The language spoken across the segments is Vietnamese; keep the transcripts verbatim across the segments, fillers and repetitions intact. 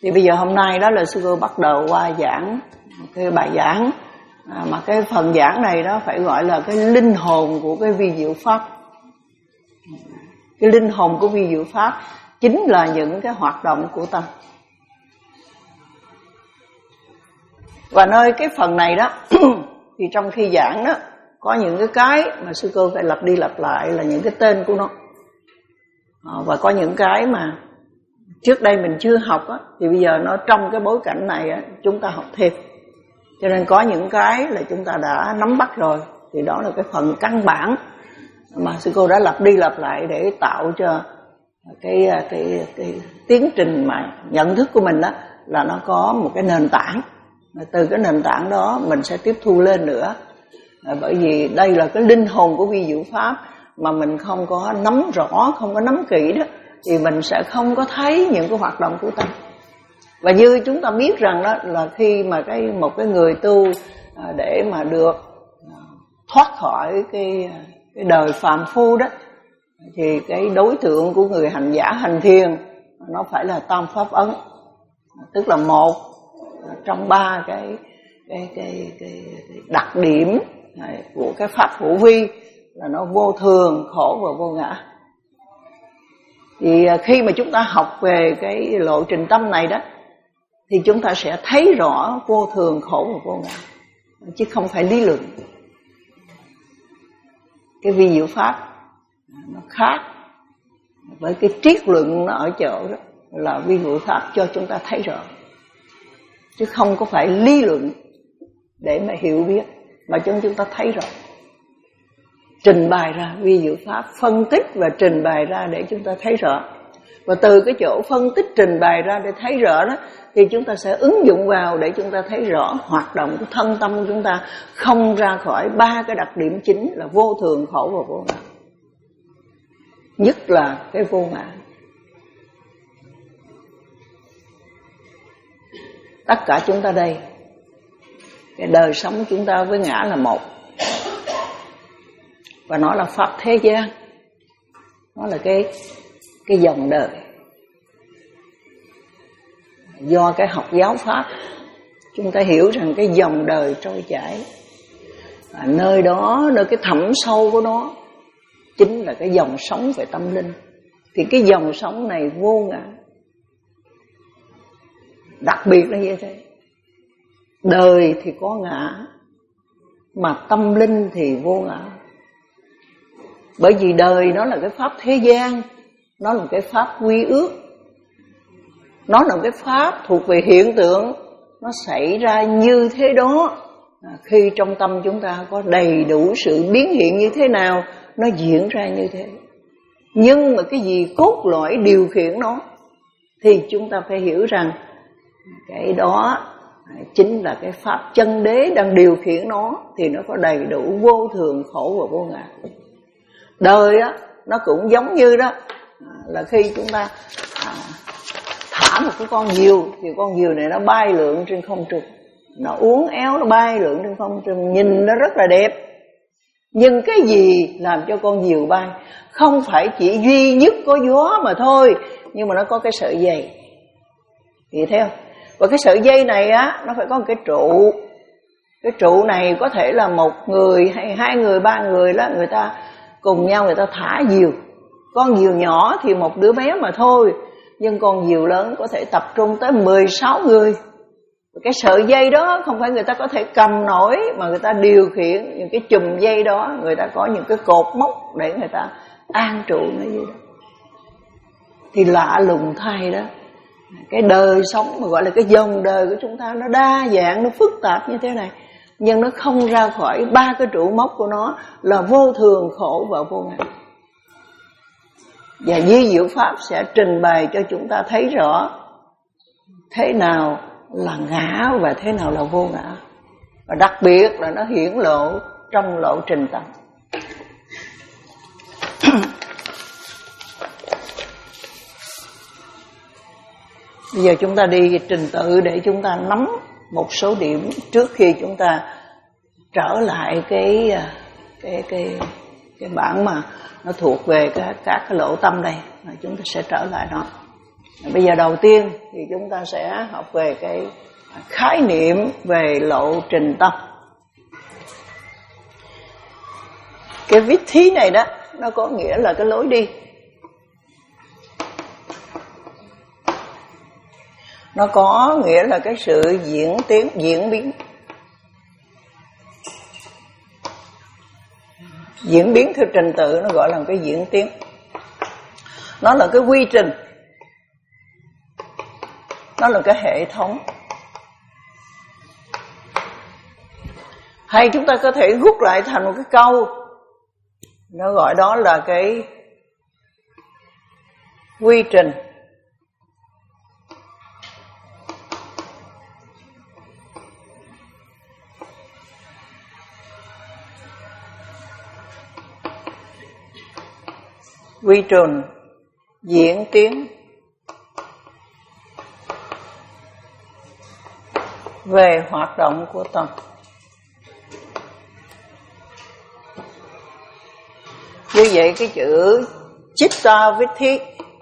Thì bây giờ hôm nay đó là sư cô bắt đầu qua giảng cái bài giảng, à, mà cái phần giảng này đó phải gọi là cái linh hồn của cái vi diệu pháp. Cái linh hồn của vi diệu pháp chính là những cái hoạt động của tâm. Và nơi cái phần này đó thì trong khi giảng đó có những cái cái mà sư cô phải lặp đi lặp lại là những cái tên của nó, à, và có những cái mà trước đây mình chưa học á, thì bây giờ nó trong cái bối cảnh này á, chúng ta học thêm. Cho nên có những cái là chúng ta đã nắm bắt rồi, thì đó là cái phần căn bản mà sư cô đã lặp đi lặp lại để tạo cho cái cái cái, cái tiến trình mà nhận thức của mình đó là nó có một cái nền tảng. Từ cái nền tảng đó mình sẽ tiếp thu lên nữa. À, bởi vì đây là cái linh hồn của vi diệu pháp mà mình không có nắm rõ, không có nắm kỹ đó, thì mình sẽ không có thấy những cái hoạt động của tâm. Và như chúng ta biết rằng đó là khi mà cái một cái người tu à, để mà được à, thoát khỏi cái cái đời phàm phu đó, thì cái đối tượng của người hành giả hành thiền nó phải là tam pháp ấn, tức là một trong ba cái cái cái cái, cái đặc điểm của cái pháp hữu vi là nó vô thường, khổ và vô ngã. Thì khi mà chúng ta học về cái lộ trình tâm này đó, thì chúng ta sẽ thấy rõ vô thường, khổ và vô ngã, chứ không phải lý luận. Cái vi diệu pháp nó khác với cái triết luận nó ở chỗ đó là vi diệu pháp cho chúng ta thấy rõ, chứ không có phải lý luận để mà hiểu biết, mà chúng chúng ta thấy rõ. Trình bày ra vi diệu pháp, phân tích và trình bày ra để chúng ta thấy rõ. Và từ cái chỗ phân tích trình bày ra để thấy rõ đó, thì chúng ta sẽ ứng dụng vào để chúng ta thấy rõ hoạt động của thân tâm của chúng ta không ra khỏi ba cái đặc điểm chính là vô thường, khổ và vô ngã. Nhất là cái vô ngã. Tất cả chúng ta đây, cái đời sống chúng ta với ngã là một, và nó là pháp thế gian, nó là cái cái dòng đời. Do cái học giáo pháp, chúng ta hiểu rằng cái dòng đời trôi chảy, và nơi đó, nơi cái thẳm sâu của nó chính là cái dòng sống về tâm linh. Thì cái dòng sống này vô ngã, đặc biệt là như thế. Đời thì có ngã, mà tâm linh thì vô ngã. Bởi vì đời nó là cái pháp thế gian, nó là cái pháp quy ước, nó là cái pháp thuộc về hiện tượng, nó xảy ra như thế đó. À, khi trong tâm chúng ta có đầy đủ sự biến hiện như thế nào, nó diễn ra như thế. Nhưng mà cái gì cốt lõi điều khiển nó, thì chúng ta phải hiểu rằng cái đó chính là cái pháp chân đế đang điều khiển nó, thì nó có đầy đủ vô thường, khổ và vô ngã. Đời á, nó cũng giống như đó, là khi chúng ta à, thả một cái con diều, thì con diều này nó bay lượn trên không trung, nó uốn éo, nó bay lượn trên không trung, nhìn nó rất là đẹp. Nhưng cái gì làm cho con diều bay? Không phải chỉ duy nhất có gió mà thôi, nhưng mà nó có cái sợi dây. Hiểu thấy không? Và cái sợi dây này á, nó phải có một cái trụ. Cái trụ này có thể là một người hay hai người, ba người đó, người ta cùng nhau người ta thả diều. Con diều nhỏ thì một đứa bé mà thôi, nhưng con diều lớn có thể tập trung tới mười sáu người. Cái sợi dây đó không phải người ta có thể cầm nổi, mà người ta điều khiển những cái chùm dây đó, người ta có những cái cột mốc để người ta an trụ nó vậy đó. Thì lạ lùng thay đó, cái đời sống mà gọi là cái dòng đời của chúng ta nó đa dạng, nó phức tạp như thế này, nhưng nó không ra khỏi ba cái trụ mốc của nó là vô thường, khổ và vô ngã. Và vi diệu pháp sẽ trình bày cho chúng ta thấy rõ thế nào là ngã và thế nào là vô ngã. Và đặc biệt là nó hiển lộ trong lộ trình tâm. Bây giờ chúng ta đi trình tự để chúng ta nắm một số điểm trước khi chúng ta trở lại cái cái cái cái bản mà nó thuộc về các các cái lỗ tâm đây, chúng ta sẽ trở lại nó. Bây giờ đầu tiên thì chúng ta sẽ học về cái khái niệm về lộ trình tâm. Cái viết thí này đó, nó có nghĩa là cái lối đi. Nó có nghĩa là cái sự diễn tiến, diễn biến. Diễn biến theo trình tự, nó gọi là cái diễn tiến. Nó là cái quy trình. Nó là cái hệ thống. Hay chúng ta có thể rút lại thành một cái câu, nó gọi đó là cái quy trình. Quy trình diễn tiến về hoạt động của tâm. Như vậy cái chữ Chitta Vitti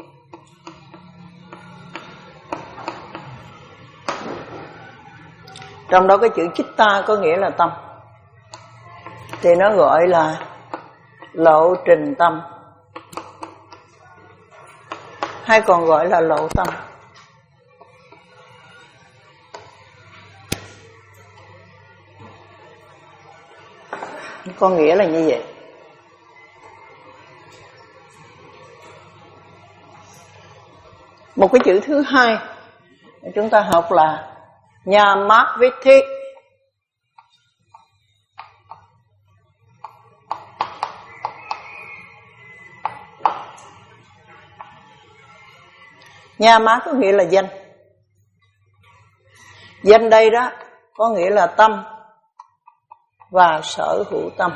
trong đó cái chữ Chitta có nghĩa là tâm, thì nó gọi là lộ trình tâm, hay còn gọi là lộ tâm. Có nghĩa là như vậy. Một cái chữ thứ hai chúng ta học là Nhamavithi. Nhama có nghĩa là danh. Danh đây đó có nghĩa là tâm và sở hữu tâm.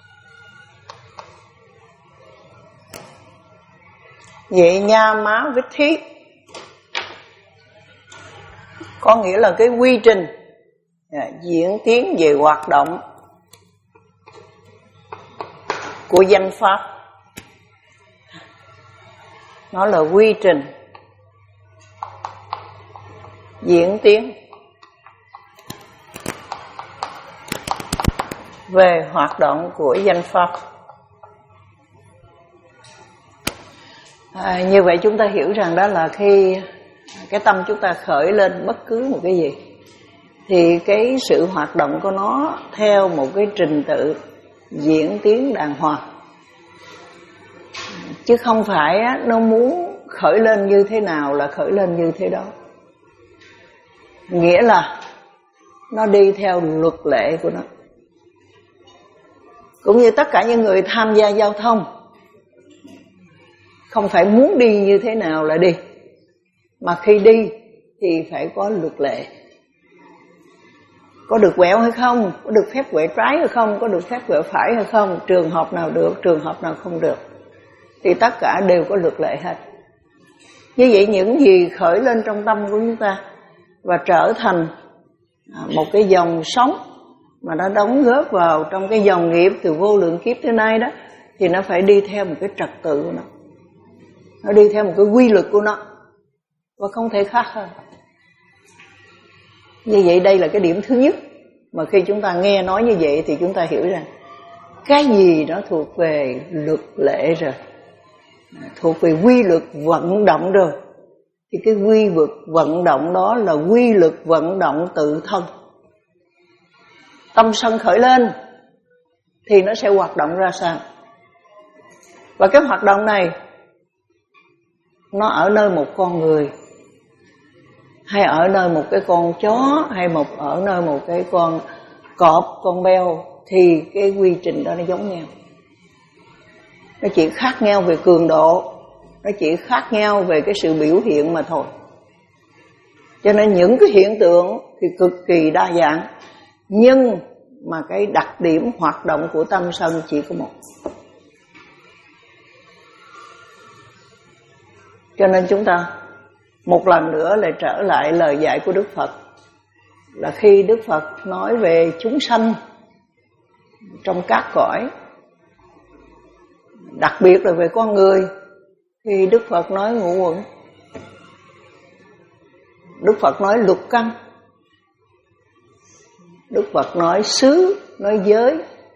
Vậy Nhamavithi có nghĩa là cái quy trình diễn tiến về hoạt động của danh pháp. Nó là quy trình diễn tiến về hoạt động của danh pháp. À, như vậy chúng ta hiểu rằng đó là khi cái tâm chúng ta khởi lên bất cứ một cái gì thì cái sự hoạt động của nó theo một cái trình tự diễn tiến đàng hoàng, chứ không phải nó muốn khởi lên như thế nào là khởi lên như thế đó. Nghĩa là nó đi theo luật lệ của nó. Cũng như tất cả những người tham gia giao thông, không phải muốn đi như thế nào là đi, mà khi đi thì phải có luật lệ. Có được quẹo hay không, có được phép quẹo trái hay không, có được phép quẹo phải hay không, trường hợp nào được, trường hợp nào không được, thì tất cả đều có luật lệ hết. Như vậy những gì khởi lên trong tâm của chúng ta và trở thành một cái dòng sống mà nó đóng góp vào trong cái dòng nghiệp từ vô lượng kiếp tới nay đó, thì nó phải đi theo một cái trật tự của nó. Nó đi theo một cái quy luật của nó và không thể khác hơn. Như vậy đây là cái điểm thứ nhất mà khi chúng ta nghe nói như vậy thì chúng ta hiểu rằng cái gì đó thuộc về luật lệ rồi, thuộc về quy luật vận động rồi, thì cái quy luật vận động đó là quy luật vận động tự thân. Tâm sân khởi lên thì nó sẽ hoạt động ra sao? Và cái hoạt động này nó ở nơi một con người, hay ở nơi một cái con chó, hay một ở nơi một cái con cọp, con beo, thì cái quy trình đó nó giống nhau. Nó chỉ khác nhau về cường độ, nó chỉ khác nhau về cái sự biểu hiện mà thôi. Cho nên những cái hiện tượng thì cực kỳ đa dạng, nhưng mà cái đặc điểm hoạt động của tâm sân chỉ có một. Cho nên chúng ta một lần nữa lại trở lại lời dạy của Đức Phật, là khi Đức Phật nói về chúng sanh trong các cõi, đặc biệt là về con người, thì Đức Phật nói ngũ uẩn. Đức Phật nói lục căn, Đức Phật nói xứ, nói giới,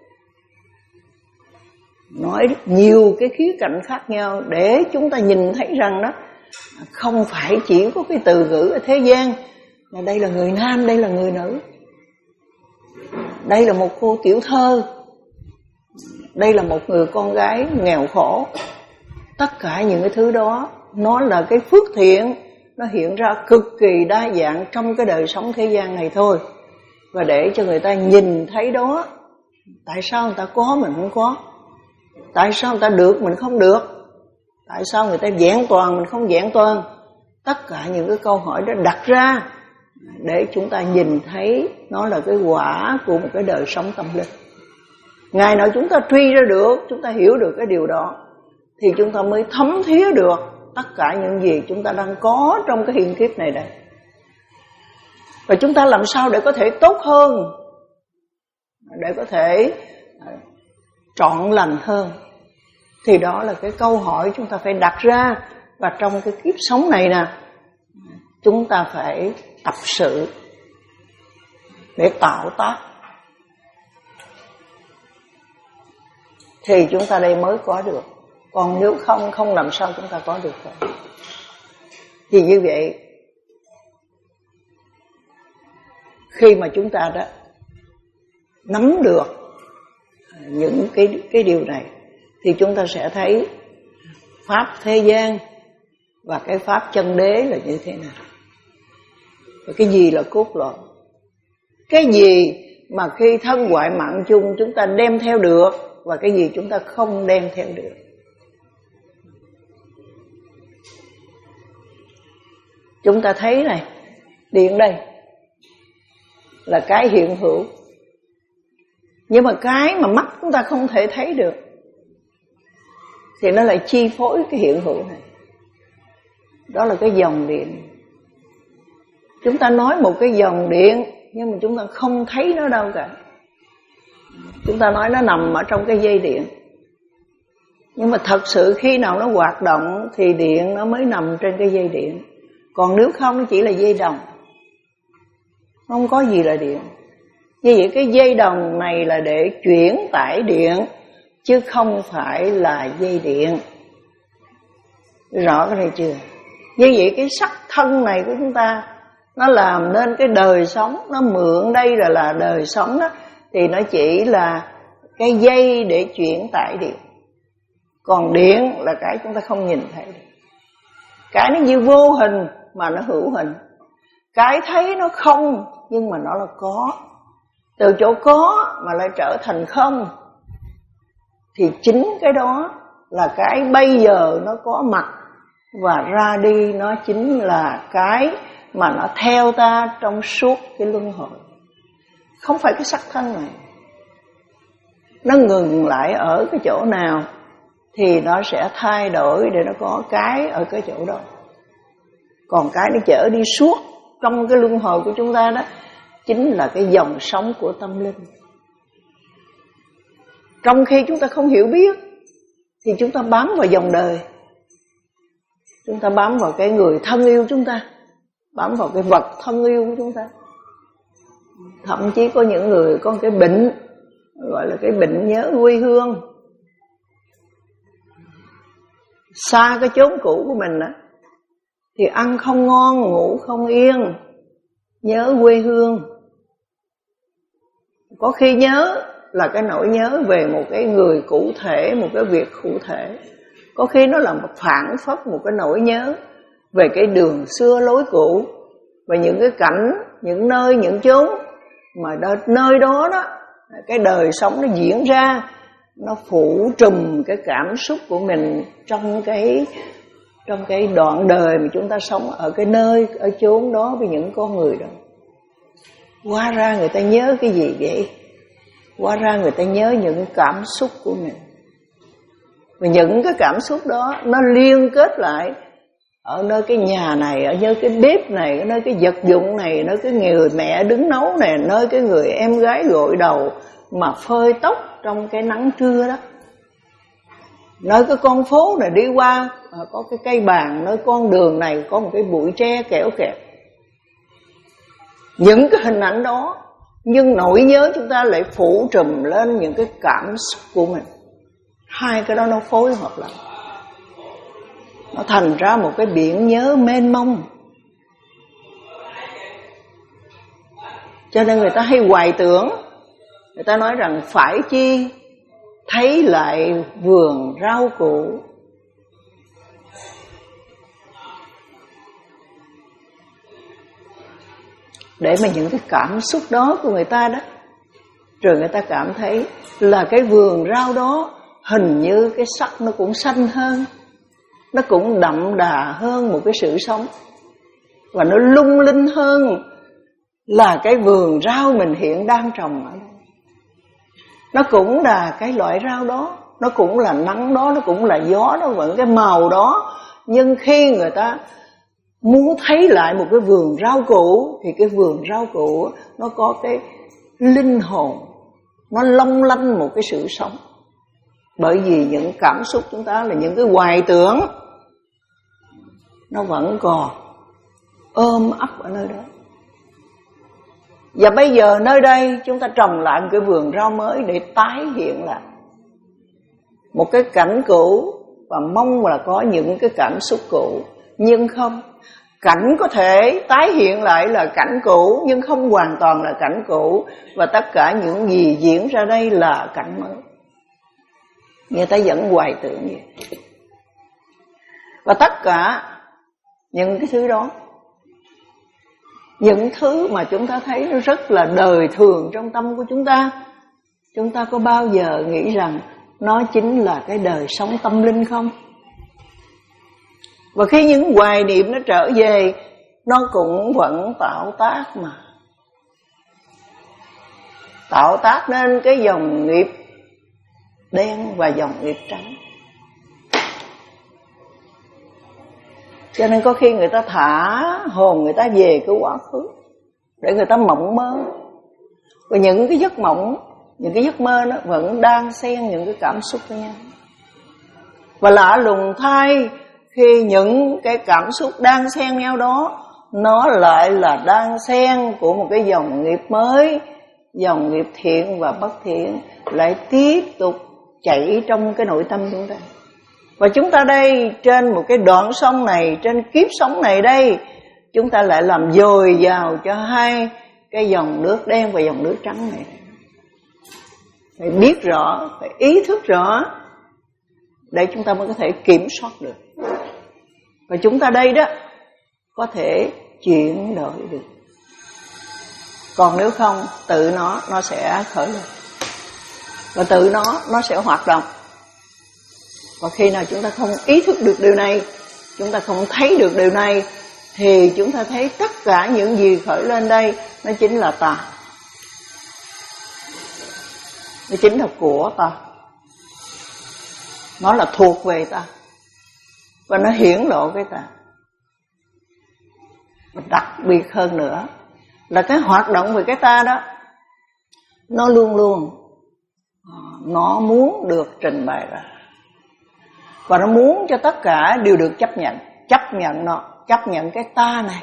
nói nhiều cái khía cạnh khác nhau để chúng ta nhìn thấy rằng đó không phải chỉ có cái từ ngữ ở thế gian, mà đây là người nam, đây là người nữ, đây là một cô tiểu thơ, đây là một người con gái nghèo khổ. Tất cả những cái thứ đó nó là cái phước thiện, nó hiện ra cực kỳ đa dạng trong cái đời sống thế gian này thôi. Và để cho người ta nhìn thấy đó, tại sao người ta có mình không có, tại sao người ta được mình không được, tại sao người ta vẹn toàn mình không vẹn toàn. Tất cả những cái câu hỏi đó đặt ra để chúng ta nhìn thấy nó là cái quả của một cái đời sống tâm linh. Ngày nào chúng ta truy ra được, chúng ta hiểu được cái điều đó, thì chúng ta mới thấm thía được tất cả những gì chúng ta đang có trong cái hiện kiếp này đây. Và chúng ta làm sao để có thể tốt hơn, để có thể trọn lành hơn, thì đó là cái câu hỏi chúng ta phải đặt ra. Và trong cái kiếp sống này nè, chúng ta phải tập sự để tạo tác, thì chúng ta đây mới có được. Còn nếu không, không làm sao chúng ta có được rồi. Thì như vậy, khi mà chúng ta đã nắm được những cái, cái điều này, thì chúng ta sẽ thấy pháp thế gian và cái pháp chân đế là như thế nào. Và cái gì là cốt lõi, cái gì mà khi thân ngoại mạng chung chúng ta đem theo được, và cái gì chúng ta không đem theo được. Chúng ta thấy này, điện đây là cái hiện hữu, nhưng mà cái mà mắt chúng ta không thể thấy được thì nó lại chi phối cái hiện hữu này. Đó là cái dòng điện. Chúng ta nói một cái dòng điện, nhưng mà chúng ta không thấy nó đâu cả. Chúng ta nói nó nằm ở trong cái dây điện, nhưng mà thật sự khi nào nó hoạt động thì điện nó mới nằm trên cái dây điện. Còn nếu không, nó chỉ là dây đồng, không có gì là điện. Như vậy cái dây đồng này là để chuyển tải điện, chứ không phải là dây điện. Rõ cái này chưa? Như vậy cái sắc thân này của chúng ta, nó làm nên cái đời sống, nó mượn đây là là đời sống đó, thì nó chỉ là cái dây để chuyển tải điện. Còn điện là cái chúng ta không nhìn thấy được. Cái nó như vô hình mà nó hữu hình. Cái thấy nó không nhưng mà nó là có. Từ chỗ có mà lại trở thành không, thì chính cái đó là cái bây giờ nó có mặt, và ra đi nó chính là cái mà nó theo ta trong suốt cái luân hồi. Không phải cái sắc thân này. Nó ngừng lại ở cái chỗ nào thì nó sẽ thay đổi để nó có cái ở cái chỗ đó. Còn cái nó chở đi suốt trong cái luân hồi của chúng ta đó, chính là cái dòng sống của tâm linh. Trong khi chúng ta không hiểu biết thì chúng ta bám vào dòng đời, chúng ta bám vào cái người thân yêu chúng ta, bám vào cái vật thân yêu của chúng ta. Thậm chí có những người có cái bệnh, gọi là cái bệnh nhớ quê hương. Xa cái chốn cũ của mình đó, thì ăn không ngon, ngủ không yên, nhớ quê hương. Có khi nhớ là cái nỗi nhớ về một cái người cụ thể, một cái việc cụ thể. Có khi nó là một phản phất một cái nỗi nhớ về cái đường xưa lối cũ, về những cái cảnh, những nơi, những chốn mà đó, nơi đó đó cái đời sống nó diễn ra, nó phủ trùm cái cảm xúc của mình trong cái trong cái đoạn đời mà chúng ta sống ở cái nơi, ở chốn đó với những con người đó. Hóa ra người ta nhớ cái gì vậy? Hóa ra người ta nhớ những cảm xúc của mình. Và những cái cảm xúc đó nó liên kết lại ở nơi cái nhà này, ở nơi cái bếp này, ở nơi cái vật dụng này, nơi cái người mẹ đứng nấu này, nơi cái người em gái gội đầu mà phơi tóc trong cái nắng trưa đó, nơi cái con phố này đi qua có cái cây bàn, nơi con đường này có một cái bụi tre kẽo kẹt. những cái hình ảnh đó, nhưng nỗi nhớ chúng ta lại phủ trùm lên những cái cảm xúc của mình. Hai cái đó nó phối hợp lại, nó thành ra một cái biển nhớ mênh mông. Cho nên người ta hay hoài tưởng, người ta nói rằng phải chi thấy lại vườn rau củ. Để mà những cái cảm xúc đó của người ta đó, rồi người ta cảm thấy là cái vườn rau đó hình như cái sắc nó cũng xanh hơn, nó cũng đậm đà hơn một cái sự sống, và nó lung linh hơn là cái vườn rau mình hiện đang trồng ở đây. Nó cũng là cái loại rau đó, nó cũng là nắng đó, nó cũng là gió đó, vẫn cái màu đó. Nhưng khi người ta muốn thấy lại một cái vườn rau củ, thì cái vườn rau củ nó có cái linh hồn, nó long lanh một cái sự sống. Bởi vì những cảm xúc chúng ta là những cái hoài tưởng, nó vẫn còn ôm ấp ở nơi đó. Và bây giờ nơi đây chúng ta trồng lại một cái vườn rau mới để tái hiện lại một cái cảnh cũ, và mong là có những cái cảm xúc cũ. Nhưng không, cảnh có thể tái hiện lại là cảnh cũ, nhưng không hoàn toàn là cảnh cũ. Và tất cả những gì diễn ra đây là cảnh mới. Người ta vẫn hoài tưởng vậy. Và tất cả những cái thứ đó, những thứ mà chúng ta thấy nó rất là đời thường trong tâm của chúng ta, chúng ta có bao giờ nghĩ rằng nó chính là cái đời sống tâm linh không? Và khi những hoài niệm nó trở về, nó cũng vẫn tạo tác mà. Tạo tác nên cái dòng nghiệp đen và dòng nghiệp trắng. Cho nên có khi người ta thả hồn người ta về cái quá khứ để người ta mộng mơ. Và những cái giấc mộng, những cái giấc mơ nó vẫn đang xen những cái cảm xúc với nhau. Và lạ lùng thay, khi những cái cảm xúc đang xen nhau đó, nó lại là đang xen của một cái dòng nghiệp mới, dòng nghiệp thiện và bất thiện, lại tiếp tục chảy trong cái nội tâm chúng ta. Và chúng ta đây, trên một cái đoạn sông này, trên kiếp sống này đây, chúng ta lại làm dồi dào cho hai cái dòng nước đen và dòng nước trắng này. Phải biết rõ, phải ý thức rõ, để chúng ta mới có thể kiểm soát được. Và chúng ta đây đó, có thể chuyển đổi được. Còn nếu không, tự nó, nó sẽ khởi lên. Và tự nó, nó sẽ hoạt động. Và khi nào chúng ta không ý thức được điều này, chúng ta không thấy được điều này, thì chúng ta thấy tất cả những gì khởi lên đây, nó chính là ta. Nó chính là của ta. Nó là thuộc về ta. Và nó hiển lộ cái ta. Và đặc biệt hơn nữa là cái hoạt động về cái ta đó, nó luôn luôn nó muốn được trình bày ra. Và nó muốn cho tất cả đều được chấp nhận. Chấp nhận nó, chấp nhận cái ta này.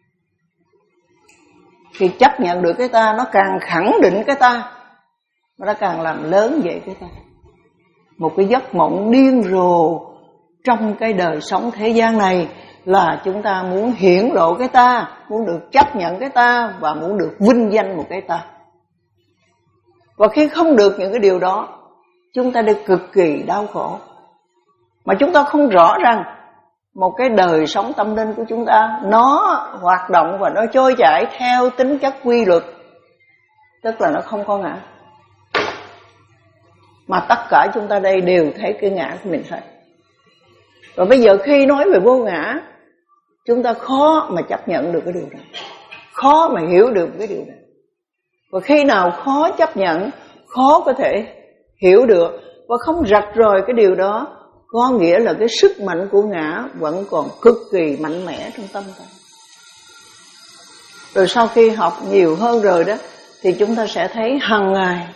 Khi chấp nhận được cái ta, nó càng khẳng định cái ta, nó càng làm lớn vậy cái ta. Một cái giấc mộng điên rồ trong cái đời sống thế gian này là chúng ta muốn hiển lộ cái ta, muốn được chấp nhận cái ta, và muốn được vinh danh một cái ta. Và khi không được những cái điều đó, chúng ta được cực kỳ đau khổ. Mà chúng ta không rõ rằng một cái đời sống tâm linh của chúng ta, nó hoạt động và nó trôi chảy theo tính chất quy luật. Tức là nó không có ngã. Mà tất cả chúng ta đây đều thấy cái ngã của mình hết. Và bây giờ khi nói về vô ngã, chúng ta khó mà chấp nhận được cái điều này, khó mà hiểu được cái điều này. Và khi nào khó chấp nhận, khó có thể hiểu được và không rạch ròi cái điều đó, có nghĩa là cái sức mạnh của ngã vẫn còn cực kỳ mạnh mẽ trong tâm ta. Rồi sau khi học nhiều hơn rồi đó, thì chúng ta sẽ thấy hàng ngày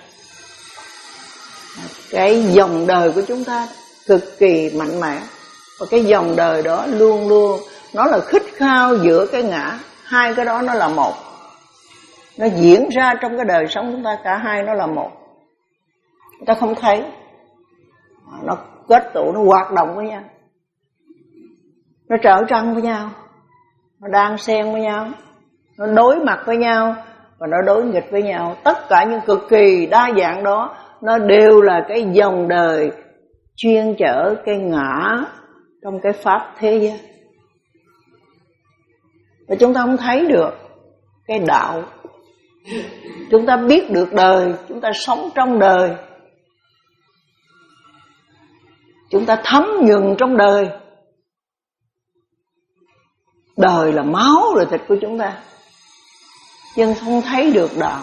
cái dòng đời của chúng ta cực kỳ mạnh mẽ. Và cái dòng đời đó luôn luôn nó là khít khao giữa cái ngã. Hai cái đó nó là một. nó diễn ra trong cái đời sống chúng ta, cả hai nó là một. Chúng ta không thấy, nó kết tụ, nó hoạt động với nhau, nó trở trăng với nhau, nó đan xen với nhau, nó đối mặt với nhau và nó đối nghịch với nhau. Tất cả những cực kỳ đa dạng đó, nó đều là cái dòng đời chuyên chở cái ngã trong cái pháp thế gian. Và chúng ta không thấy được cái đạo. Chúng ta biết được đời, chúng ta sống trong đời, chúng ta thấm nhuần trong đời. Đời là máu là thịt của chúng ta, nhưng không thấy được đạo.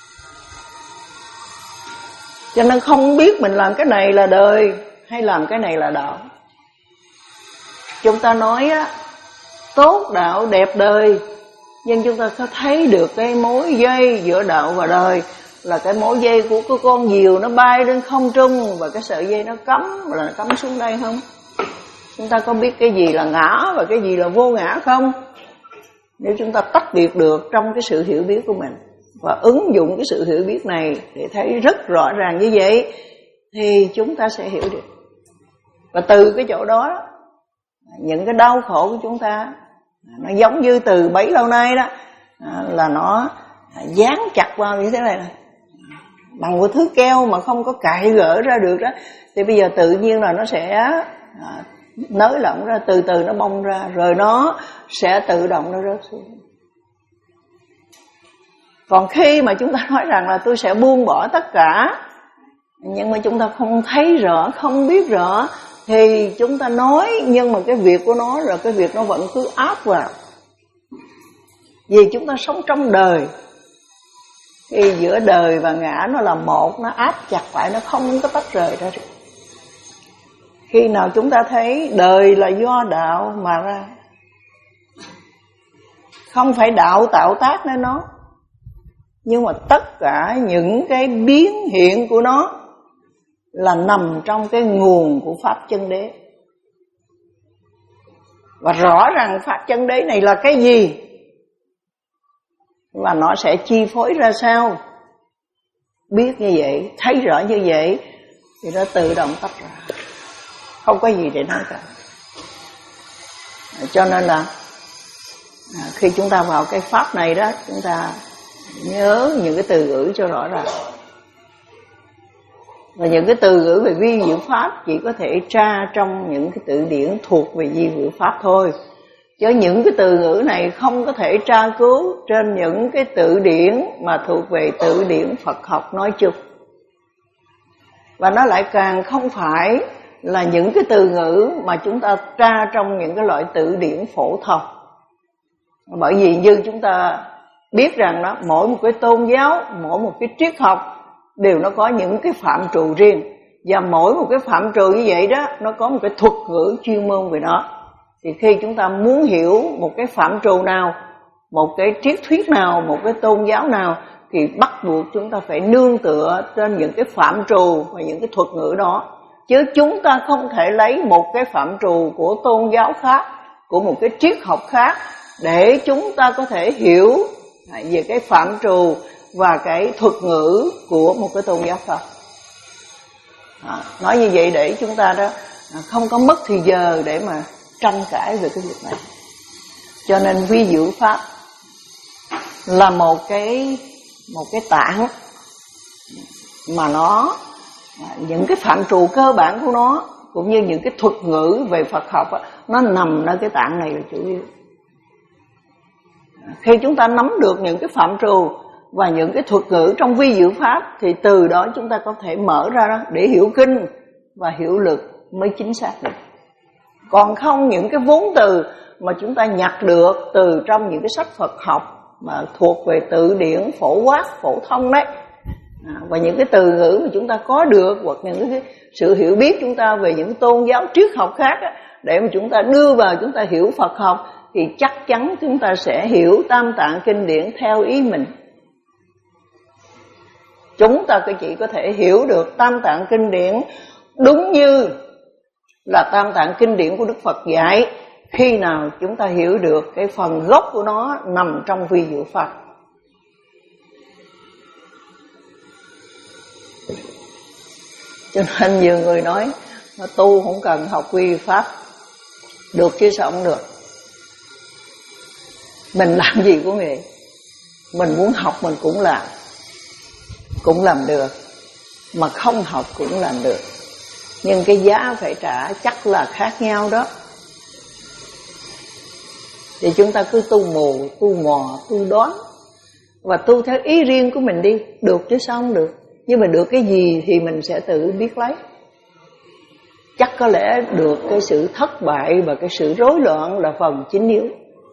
Cho nên không biết mình làm cái này là đời hay làm cái này là đạo. Chúng ta nói á, tốt đạo đẹp đời, nhưng chúng ta có thấy được cái mối dây giữa đạo và đời, là cái mối dây của cái con diều nó bay lên không trung và cái sợi dây nó cắm là nó cắm xuống đây không? Chúng ta có biết cái gì là ngã và cái gì là vô ngã không? Nếu chúng ta tách biệt được trong cái sự hiểu biết của mình và ứng dụng cái sự hiểu biết này để thấy rất rõ ràng như vậy, thì chúng ta sẽ hiểu được. Và từ cái chỗ đó, những cái đau khổ của chúng ta, nó giống như từ bấy lâu nay đó, là nó dán chặt vào như thế này này, bằng một thứ keo mà không có cạy gỡ ra được đó. Thì bây giờ tự nhiên là nó sẽ nới lỏng ra, từ từ nó bong ra, rồi nó sẽ tự động nó rớt xuống. Còn khi mà chúng ta nói rằng là tôi sẽ buông bỏ tất cả, nhưng mà chúng ta không thấy rõ, không biết rõ, thì chúng ta nói, nhưng mà cái việc của nó là cái việc nó vẫn cứ áp vào. Vì chúng ta sống trong đời, thì giữa đời và ngã nó là một, nó áp chặt lại, nó không có tách rời ra được. Khi nào chúng ta thấy đời là do đạo mà ra, không phải đạo tạo tác nên nó, nhưng mà tất cả những cái biến hiện của nó là nằm trong cái nguồn của Pháp chân đế. Và rõ ràng Pháp chân đế này là cái gì, và nó sẽ chi phối ra sao, biết như vậy, thấy rõ như vậy, thì nó tự động tách ra, không có gì để nói cả. Cho nên là khi chúng ta vào cái Pháp này đó, chúng ta nhớ những cái từ ngữ cho rõ ràng. Và những cái từ ngữ về vi diệu Pháp chỉ có thể tra trong những cái từ điển thuộc về vi diệu Pháp thôi. Chứ những cái từ ngữ này không có thể tra cứu trên những cái từ điển mà thuộc về từ điển Phật học nói chung. Và nó lại càng không phải là những cái từ ngữ mà chúng ta tra trong những cái loại từ điển phổ thông. Bởi vì như chúng ta biết rằng đó, mỗi một cái tôn giáo, mỗi một cái triết học đều nó có những cái phạm trù riêng. Và mỗi một cái phạm trù như vậy đó, nó có một cái thuật ngữ chuyên môn về nó. Thì khi chúng ta muốn hiểu một cái phạm trù nào, một cái triết thuyết nào, một cái tôn giáo nào, thì bắt buộc chúng ta phải nương tựa trên những cái phạm trù và những cái thuật ngữ đó. Chứ chúng ta không thể lấy một cái phạm trù của tôn giáo khác, của một cái triết học khác, để chúng ta có thể hiểu về cái phạm trù và cái thuật ngữ của một cái tôn giáo khác. À, nói như vậy để chúng ta đó không có mất thời giờ để mà tranh cãi về cái việc này. Cho nên vi diệu Pháp là một cái một cái tạng mà nó, những cái phạm trù cơ bản của nó cũng như những cái thuật ngữ về Phật học đó, nó nằm ở cái tạng này là chủ yếu. Khi chúng ta nắm được những cái phạm trù và những cái thuật ngữ trong vi diệu Pháp, thì từ đó chúng ta có thể mở ra đó để hiểu kinh và hiểu lực mới chính xác được. Còn không, những cái vốn từ mà chúng ta nhặt được từ trong những cái sách Phật học mà thuộc về từ điển phổ quát, phổ thông đấy, à, và những cái từ ngữ mà chúng ta có được, hoặc những cái sự hiểu biết chúng ta về những tôn giáo triết học khác á, để mà chúng ta đưa vào chúng ta hiểu Phật học, thì chắc chắn chúng ta sẽ hiểu Tam Tạng Kinh Điển theo ý mình. Chúng ta chỉ có thể hiểu được Tam Tạng Kinh Điển đúng như là Tam Tạng Kinh Điển của Đức Phật dạy, khi nào chúng ta hiểu được cái phần gốc của nó nằm trong vi diệu Pháp. Cho nên nhiều người nói tu không cần học quy pháp. Được chứ sao không được. Mình làm gì cũng vậy, mình muốn học mình cũng làm, cũng làm được, mà không học cũng làm được. Nhưng cái giá phải trả chắc là khác nhau đó. Thì chúng ta cứ tu mù, tu mò, tu đoán, và tu theo ý riêng của mình đi. Được chứ sao không được. Nhưng mà được cái gì thì mình sẽ tự biết lấy. Chắc có lẽ được cái sự thất bại và cái sự rối loạn là phần chính yếu.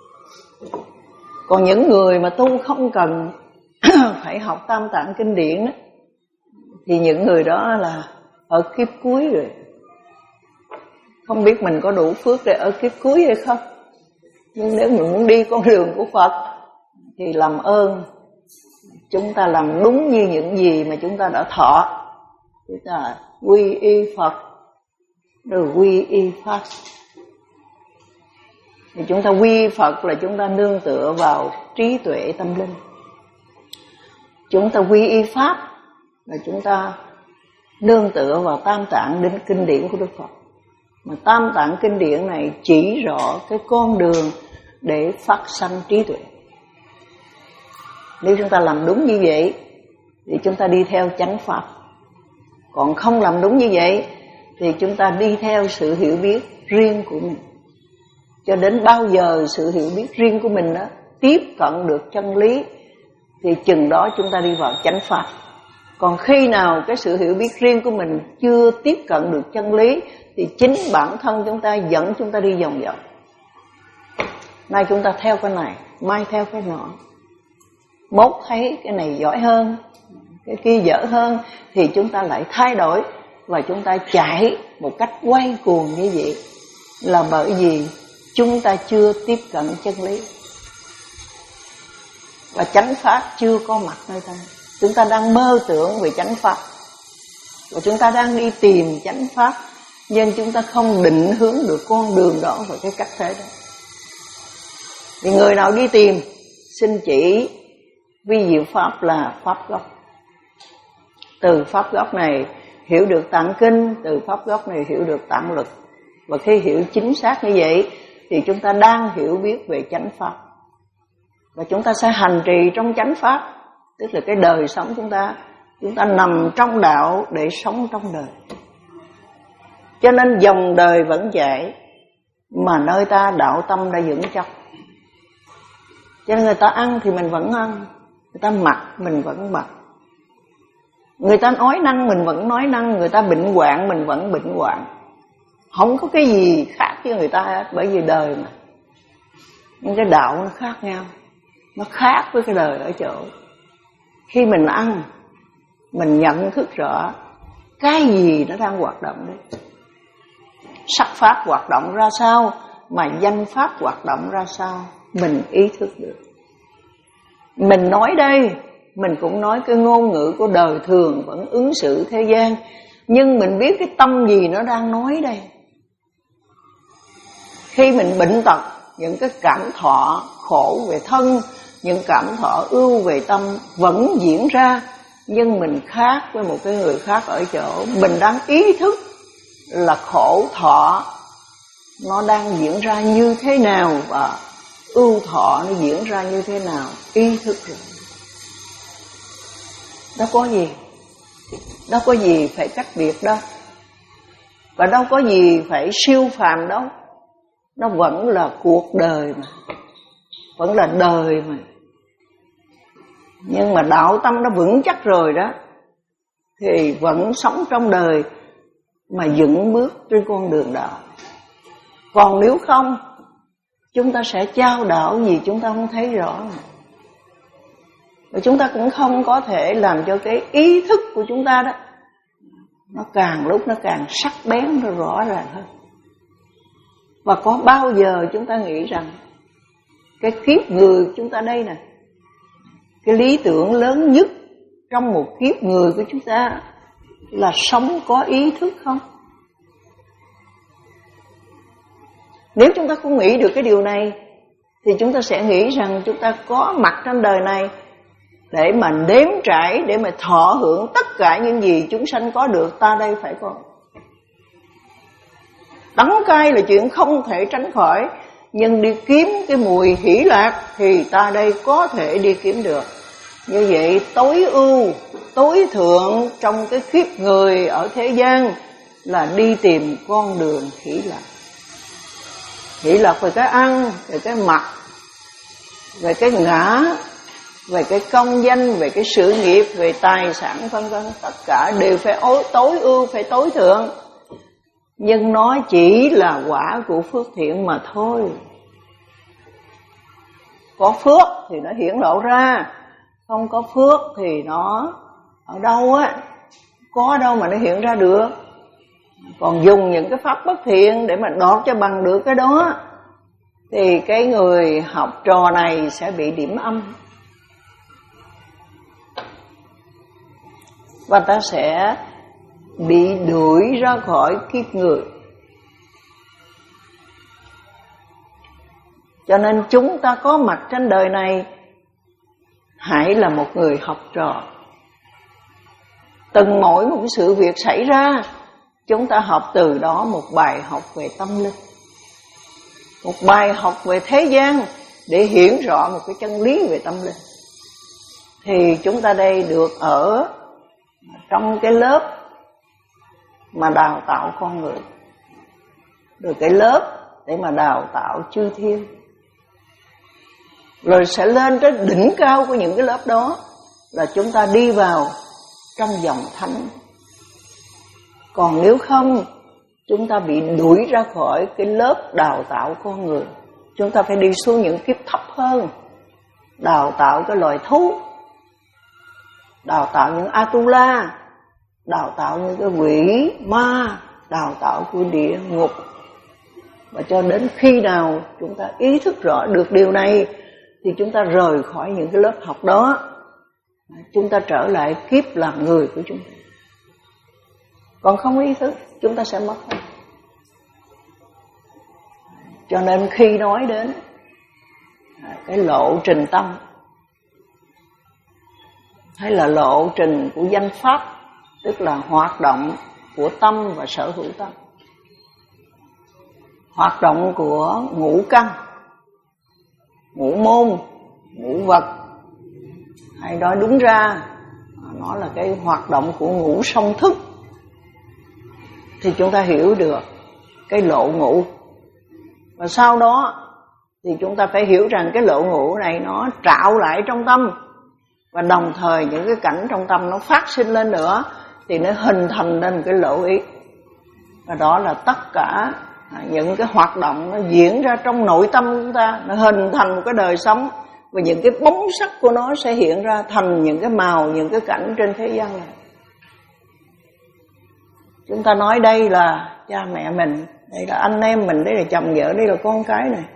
Còn những người mà tu không cần phải học tam tạng kinh điển đó, thì những người đó là ở kiếp cuối rồi. Không biết mình có đủ phước để ở kiếp cuối hay không. Nhưng nếu mình muốn đi con đường của Phật thì làm ơn chúng ta làm đúng như những gì mà chúng ta đã thọ. Chúng ta quy y Phật rồi quy y Pháp. Thì chúng ta quy y Phật là chúng ta nương tựa vào trí tuệ tâm linh. Chúng ta quy y Pháp là chúng ta nương tựa vào tam tạng kinh điển của Đức Phật. Mà tam tạng kinh điển này chỉ rõ cái con đường để phát sanh trí tuệ. Nếu chúng ta làm đúng như vậy thì chúng ta đi theo chánh pháp. Còn không làm đúng như vậy thì chúng ta đi theo sự hiểu biết riêng của mình. Cho đến bao giờ sự hiểu biết riêng của mình đó tiếp cận được chân lý thì chừng đó chúng ta đi vào chánh pháp. Còn khi nào cái sự hiểu biết riêng của mình chưa tiếp cận được chân lý thì chính bản thân chúng ta dẫn chúng ta đi vòng vòng. Nay chúng ta theo cái này, mai theo cái nọ. Mốt thấy cái này giỏi hơn, cái kia dở hơn thì chúng ta lại thay đổi và chúng ta chạy một cách quay cuồng như vậy. Là bởi vì chúng ta chưa tiếp cận chân lý và chánh pháp chưa có mặt nơi ta. Chúng ta đang mơ tưởng về chánh pháp và chúng ta đang đi tìm chánh pháp, nhưng chúng ta không định hướng được con đường đó và cái cách thế đó. Thì người nào đi tìm xin chỉ vi diệu pháp là pháp gốc. Từ pháp gốc này hiểu được tạng kinh, từ pháp gốc này hiểu được tạng lực. Và khi hiểu chính xác như vậy thì chúng ta đang hiểu biết về chánh pháp. Và chúng ta sẽ hành trì trong chánh pháp. Tức là cái đời sống chúng ta, chúng ta nằm trong đạo để sống trong đời. Cho nên dòng đời vẫn chảy, mà nơi ta đạo tâm đã vững chắc. Cho nên người ta ăn thì mình vẫn ăn, người ta mặc mình vẫn mặc, người ta nói năng mình vẫn nói năng, người ta bệnh hoạn mình vẫn bệnh hoạn. Không có cái gì khác với người ta hết, bởi vì đời mà. Nhưng cái đạo nó khác nhau. Nó khác với cái đời ở chỗ khi mình ăn, mình nhận thức rõ cái gì nó đang hoạt động đấy. Sắc pháp hoạt động ra sao, mà danh pháp hoạt động ra sao, mình ý thức được. Mình nói đây, mình cũng nói cái ngôn ngữ của đời thường, vẫn ứng xử thế gian, nhưng mình biết cái tâm gì nó đang nói đây. Khi mình bệnh tật, những cái cảm thọ khổ về thân, những cảm thọ ưu về tâm vẫn diễn ra, nhưng mình khác với một cái người khác ở chỗ mình đang ý thức là khổ thọ nó đang diễn ra như thế nào và ưu thọ nó diễn ra như thế nào, ý thức rồi. Đâu có gì, đâu có gì phải cách biệt đâu, và đâu có gì phải siêu phàm đâu. Nó vẫn là cuộc đời mà, vẫn là đời mà. Nhưng mà đạo tâm nó vững chắc rồi đó thì vẫn sống trong đời mà vững bước trên con đường đạo. Còn nếu không, chúng ta sẽ trao đảo gì chúng ta không thấy rõ mà. Và chúng ta cũng không có thể làm cho cái ý thức của chúng ta đó nó càng lúc nó càng sắc bén, nó rõ ràng hơn. Và có bao giờ chúng ta nghĩ rằng cái kiếp người của chúng ta đây nè, cái lý tưởng lớn nhất trong một kiếp người của chúng ta là sống có ý thức không? Nếu chúng ta không nghĩ được cái điều này thì chúng ta sẽ nghĩ rằng chúng ta có mặt trên đời này để mà nếm trải, để mà thọ hưởng tất cả những gì chúng sanh có được, ta đây phải có. Đắng cay là chuyện không thể tránh khỏi, nhưng đi kiếm cái mùi hỷ lạc thì ta đây có thể đi kiếm được. Như vậy tối ưu, tối thượng trong cái kiếp người ở thế gian là đi tìm con đường hỷ lạc. Hỷ lạc về cái ăn, về cái mặc, về cái ngã, về cái công danh, về cái sự nghiệp, về tài sản vân vân, tất cả đều phải tối ưu, phải tối thượng. Nhưng nó chỉ là quả của phước thiện mà thôi. Có phước thì nó hiển lộ ra, không có phước thì nó ở đâu á, có đâu mà nó hiện ra được. Còn dùng những cái pháp bất thiện để mà đọt cho bằng được cái đó thì cái người học trò này sẽ bị điểm âm, và ta sẽ bị đuổi ra khỏi kiếp người. Cho nên chúng ta có mặt trên đời này, hãy là một người học trò. Từng mỗi một cái sự việc xảy ra, chúng ta học từ đó một bài học về tâm linh, một bài học về thế gian để hiển rõ một cái chân lý về tâm linh. Thì chúng ta đây được ở trong cái lớp mà đào tạo con người, được cái lớp để mà đào tạo chư thiên, rồi sẽ lên tới đỉnh cao của những cái lớp đó là chúng ta đi vào trong dòng thánh. Còn nếu không, chúng ta bị đuổi ra khỏi cái lớp đào tạo con người. Chúng ta phải đi xuống những kiếp thấp hơn, đào tạo cái loài thú, đào tạo những Atula, đào tạo những cái quỷ ma, đào tạo của địa ngục. Và cho đến khi nào chúng ta ý thức rõ được điều này thì chúng ta rời khỏi những cái lớp học đó, chúng ta trở lại kiếp làm người của chúng ta. Còn không ý thức, chúng ta sẽ mất. Cho nên khi nói đến cái lộ trình tâm hay là lộ trình của danh pháp, tức là hoạt động của tâm và sở hữu tâm, hoạt động của ngũ căn, ngũ môn, ngũ vật, hay nói đúng ra nó là cái hoạt động của ngũ song thức, thì chúng ta hiểu được cái lộ ngũ. Và sau đó thì chúng ta phải hiểu rằng cái lộ ngũ này nó trạo lại trong tâm, và đồng thời những cái cảnh trong tâm nó phát sinh lên nữa thì nó hình thành nên cái lộ ý. Và đó là tất cả những cái hoạt động nó diễn ra trong nội tâm của chúng ta, nó hình thành một cái đời sống, và những cái bóng sắc của nó sẽ hiện ra thành những cái màu, những cái cảnh trên thế gian này. Chúng ta nói đây là cha mẹ mình, đây là anh em mình, đây là chồng vợ, đây là con cái này.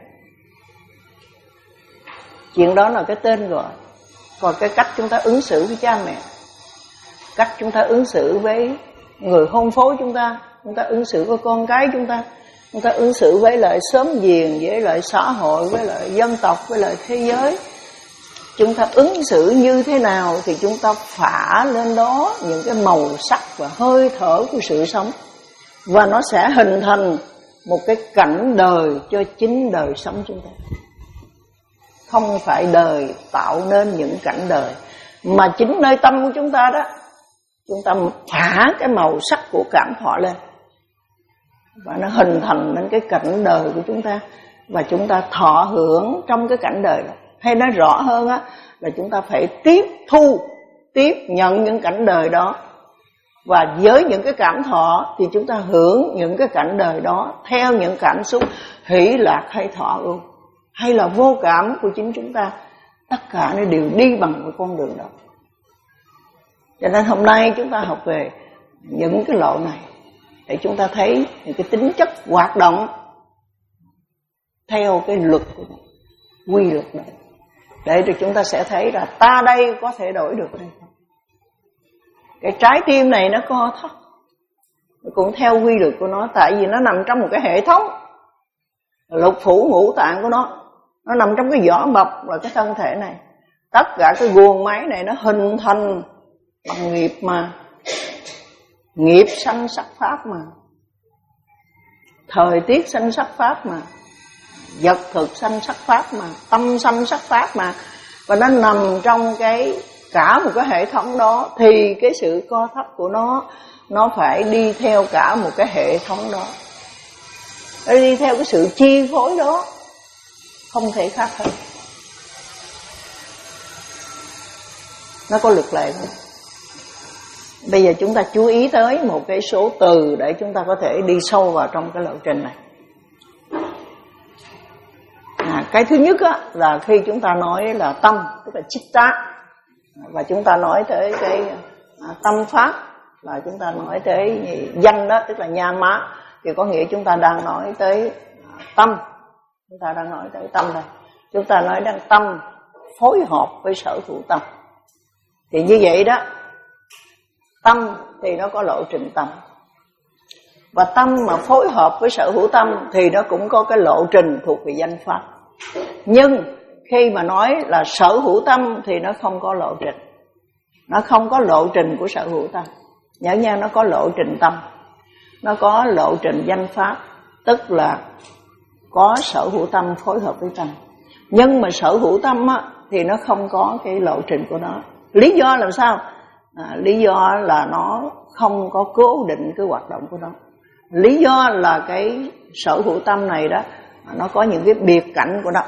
Chuyện đó là cái tên gọi. Còn cái cách chúng ta ứng xử với cha mẹ, cách chúng ta ứng xử với người hôn phối chúng ta, chúng ta ứng xử với con cái chúng ta, chúng ta ứng xử với lại xóm giềng, với lại xã hội, với lại dân tộc, với lại thế giới. Chúng ta ứng xử như thế nào thì chúng ta phả lên đó những cái màu sắc và hơi thở của sự sống, và nó sẽ hình thành một cái cảnh đời cho chính đời sống chúng ta. Không phải đời tạo nên những cảnh đời, mà chính nơi tâm của chúng ta đó, chúng ta phả cái màu sắc của cảm thọ lên, và nó hình thành nên cái cảnh đời của chúng ta, và chúng ta thọ hưởng trong cái cảnh đời đó. Hay nói rõ hơn á, là chúng ta phải tiếp thu, tiếp nhận những cảnh đời đó, và với những cái cảm thọ thì chúng ta hưởng những cái cảnh đời đó theo những cảm xúc hỷ lạc hay thọ ưu, hay là vô cảm của chính chúng ta. Tất cả nó đều đi bằng cái con đường đó. Cho nên hôm nay chúng ta học về những cái lộ này để chúng ta thấy những cái tính chất hoạt động theo cái luật của nó, quy luật này, để rồi chúng ta sẽ thấy là ta đây có thể đổi được hay không. Cái trái tim này nó co thắt, nó cũng theo quy luật của nó, tại vì nó nằm trong một cái hệ thống lục phủ ngũ tạng của nó, nó nằm trong cái vỏ bọc là cái thân thể này. Tất cả cái guồng máy này nó hình thành bằng nghiệp mà. Nghiệp sanh sắc pháp mà. Thời tiết sanh sắc pháp mà. Vật thực sanh sắc pháp mà. Tâm sanh sắc pháp mà. Và nó nằm trong cái cả một cái hệ thống đó. Thì cái sự co thấp của nó, nó phải đi theo cả một cái hệ thống đó. Nó đi theo cái sự chi phối đó. Không thể khác hơn. Nó có luật lệ không? Bây giờ chúng ta chú ý tới một cái số từ để chúng ta có thể đi sâu vào trong cái lộ trình này. À, cái thứ nhất á, là khi chúng ta nói là tâm, tức là chitta, và chúng ta nói tới cái à, tâm pháp, là chúng ta nói tới danh đó, tức là nha má, thì có nghĩa chúng ta đang nói tới à, tâm. Chúng ta đang nói tới tâm đây. Chúng ta nói đến tâm phối hợp với sở hữu tâm. Thì như vậy đó, tâm thì nó có lộ trình tâm. Và tâm mà phối hợp với sở hữu tâm thì nó cũng có cái lộ trình thuộc về danh pháp. Nhưng khi mà nói là sở hữu tâm thì nó không có lộ trình. Nó không có lộ trình của sở hữu tâm. Nhớ nha, nó có lộ trình tâm. Nó có lộ trình danh pháp. Tức là có sở hữu tâm phối hợp với tâm. Nhưng mà sở hữu tâm á, thì nó không có cái lộ trình của nó. Lý do làm sao? À, lý do là nó không có cố định cái hoạt động của nó. Lý do là cái sở hữu tâm này đó, nó có những cái biệt cảnh của nó.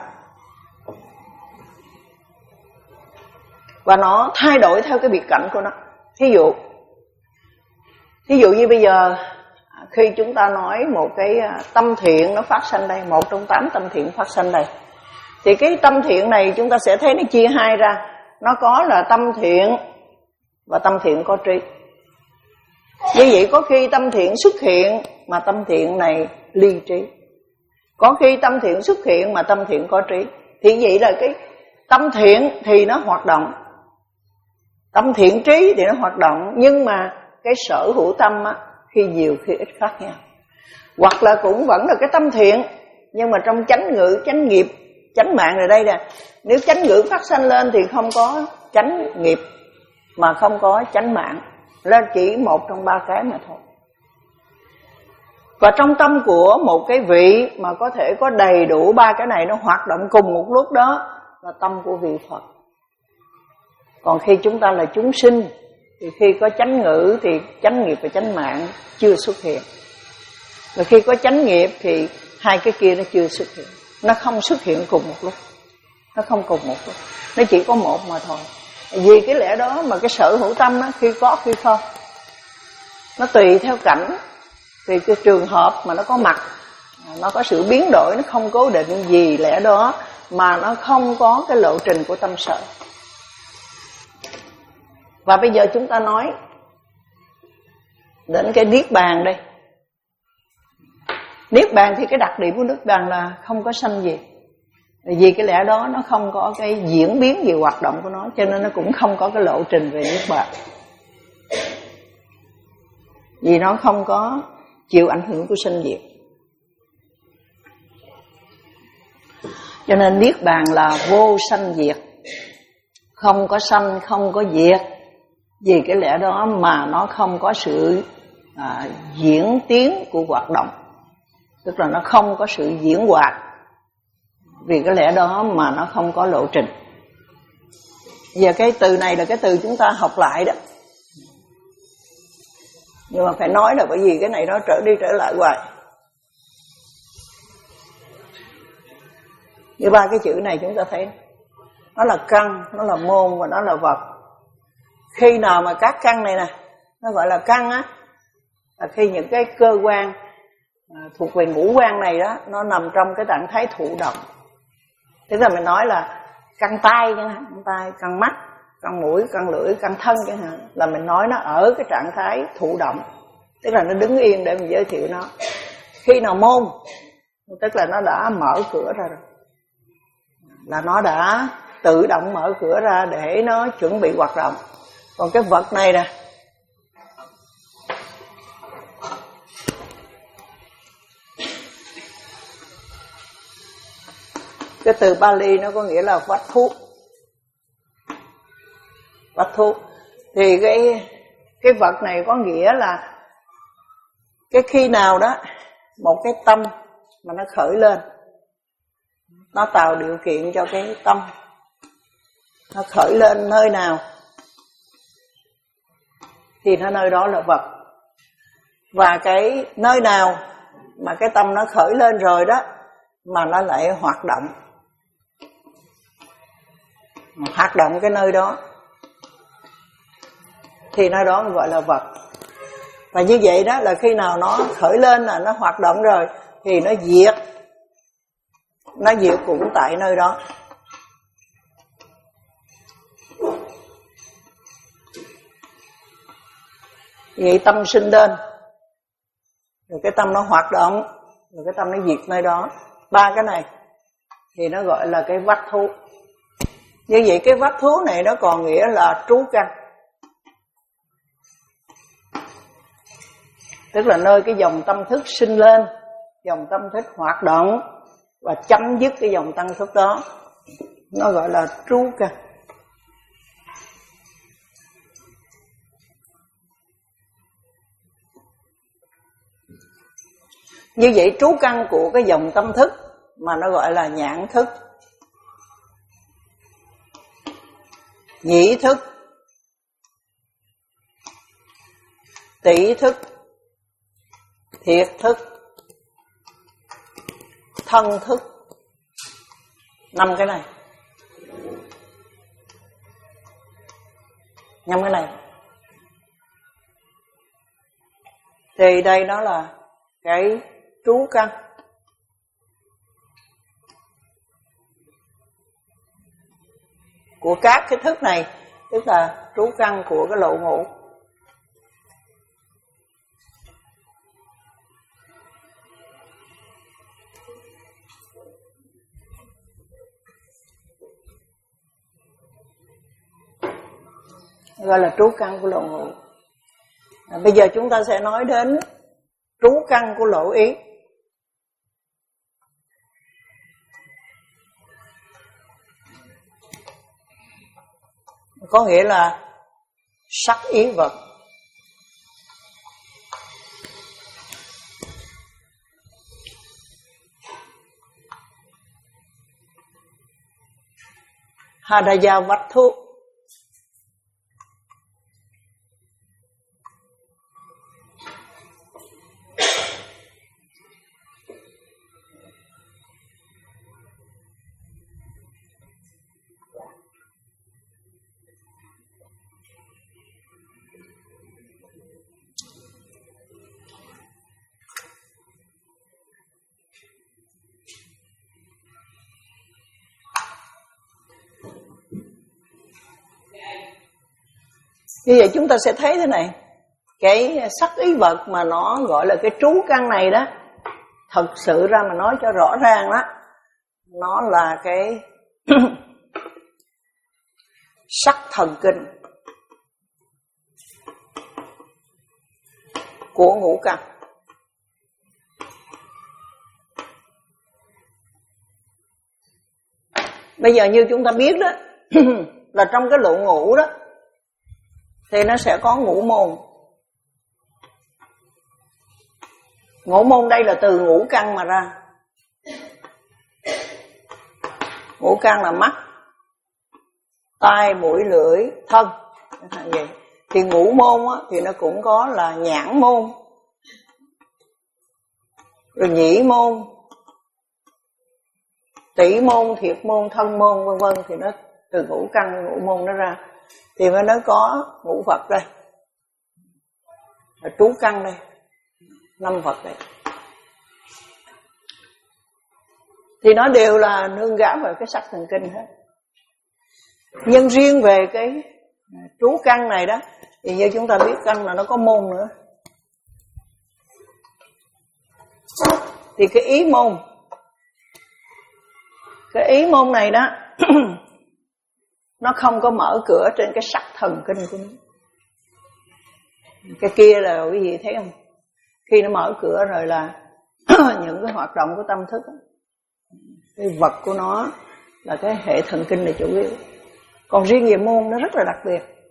Và nó thay đổi theo cái biệt cảnh của nó. Thí dụ, thí dụ như bây giờ khi chúng ta nói một cái tâm thiện nó phát sanh đây, một trong tám tâm thiện phát sanh đây, thì cái tâm thiện này chúng ta sẽ thấy nó chia hai ra. Nó có là tâm thiện và tâm thiện có trí. Như vậy có khi tâm thiện xuất hiện mà tâm thiện này ly trí. Có khi tâm thiện xuất hiện mà tâm thiện có trí. Thì vậy là cái tâm thiện thì nó hoạt động, tâm thiện trí thì nó hoạt động. Nhưng mà cái sở hữu tâm á, khi nhiều khi ít khác nhau. Hoặc là cũng vẫn là cái tâm thiện, nhưng mà trong chánh ngữ, chánh nghiệp, chánh mạng ở đây nè. Nếu chánh ngữ phát sanh lên thì không có chánh nghiệp, mà không có chánh mạng, là chỉ một trong ba cái mà thôi. Và trong tâm của một cái vị mà có thể có đầy đủ ba cái này nó hoạt động cùng một lúc đó là tâm của vị Phật. Còn khi chúng ta là chúng sinh thì khi có chánh ngữ thì chánh nghiệp và chánh mạng chưa xuất hiện. Và khi có chánh nghiệp thì hai cái kia nó chưa xuất hiện. Nó không xuất hiện cùng một lúc. Nó không cùng một lúc. Nó chỉ có một mà thôi. Vì cái lẽ đó mà cái sở hữu tâm á, khi có khi không. Nó tùy theo cảnh, tùy cái trường hợp mà nó có mặt. Nó có sự biến đổi, nó không cố định. Vì lẽ đó mà nó không có cái lộ trình của tâm sở. Và bây giờ chúng ta nói đến cái Niết Bàn đây. Niết Bàn thì cái đặc điểm của Niết Bàn là không có sanh diệt. Vì cái lẽ đó nó không có cái diễn biến về hoạt động của nó, cho nên nó cũng không có cái lộ trình về Niết Bàn. Vì nó không có chịu ảnh hưởng của sanh diệt. Cho nên Niết Bàn là vô sanh diệt. Không có sanh, không có diệt. Vì cái lẽ đó mà nó không có sự à, diễn tiến của hoạt động. Tức là nó không có sự diễn hoạt. Vì cái lẽ đó mà nó không có lộ trình. Giờ cái từ này là cái từ chúng ta học lại đó. Nhưng mà phải nói là bởi vì cái này nó trở đi trở lại hoài. Như ba cái chữ này chúng ta thấy nó là căn, nó là môn và nó là vật. Khi nào mà các căn này nè, nó gọi là căn á, là khi những cái cơ quan à, thuộc về ngũ quan này đó, nó nằm trong cái trạng thái thụ động. Tức là mình nói là căn tay chẳng hạn, căn tay, căn mắt, căn mũi, căn lưỡi, căn thân chẳng hạn, là mình nói nó ở cái trạng thái thụ động. Tức là nó đứng yên để mình giới thiệu nó. Khi nào môn, tức là nó đã mở cửa ra rồi, là nó đã tự động mở cửa ra để nó chuẩn bị hoạt động. Còn cái vật này nè, cái từ Pali nó có nghĩa là vách thuốc. Vắt thú. Thì cái cái vật này có nghĩa là cái khi nào đó một cái tâm mà nó khởi lên, nó tạo điều kiện cho cái tâm nó khởi lên nơi nào thì nó nơi đó là vật. Và cái nơi nào mà cái tâm nó khởi lên rồi đó mà nó lại hoạt động, hoạt động cái nơi đó thì nơi đó gọi là vật. Và như vậy đó là khi nào nó khởi lên là nó hoạt động rồi thì nó diệt, nó diệt cũng tại nơi đó. Vậy tâm sinh lên, rồi cái tâm nó hoạt động, rồi cái tâm nó diệt nơi đó. Ba cái này thì nó gọi là cái vắt thú. Như vậy cái vắt thú này nó còn nghĩa là trú căn, tức là nơi cái dòng tâm thức sinh lên, dòng tâm thức hoạt động và chấm dứt cái dòng tâm thức đó, nó gọi là trú căn. Như vậy trú căn của cái dòng tâm thức mà nó gọi là nhãn thức, nhĩ thức, tỷ thức, thiệt thức, thân thức. Năm cái này, năm cái này. Thì đây nó là cái trú căn. Của các cái thức này, tức là trú căn của cái lộ ngũ. Gọi là trú căn của lộ ngũ. À, bây giờ chúng ta sẽ nói đến trú căn của lộ ý. Có nghĩa là sắc ý vật. Hadaya vắt thú. Như vậy chúng ta sẽ thấy thế này, cái sắc ý vật mà nó gọi là cái trú căn này đó, thật sự ra mà nói cho rõ ràng đó, nó là cái sắc thần kinh của ngũ căn. Bây giờ như chúng ta biết đó là trong cái lộ ngũ đó thì nó sẽ có ngũ môn. Ngũ môn đây là từ ngũ căn mà ra. Ngũ căn là mắt, tai, mũi, lưỡi, thân. Vậy. Thì ngũ môn á, thì nó cũng có là nhãn môn, rồi nhĩ môn, tỷ môn, thiệt môn, thân môn vân vân. Thì nó từ ngũ căn, ngũ môn nó ra. Thì nó có ngũ Phật đây, là trú căn đây, năm Phật đây. Thì nó đều là nương gã vào cái sắc thần kinh hết. Nhưng riêng về cái trú căn này đó, thì như chúng ta biết căn là nó có môn nữa. Thì cái ý môn, cái ý môn này đó nó không có mở cửa trên cái sắc thần kinh của nó. Cái kia là quý vị thấy không? Khi nó mở cửa rồi là những cái hoạt động của tâm thức, cái vật của nó là cái hệ thần kinh này chủ yếu. Còn riêng về môn nó rất là đặc biệt.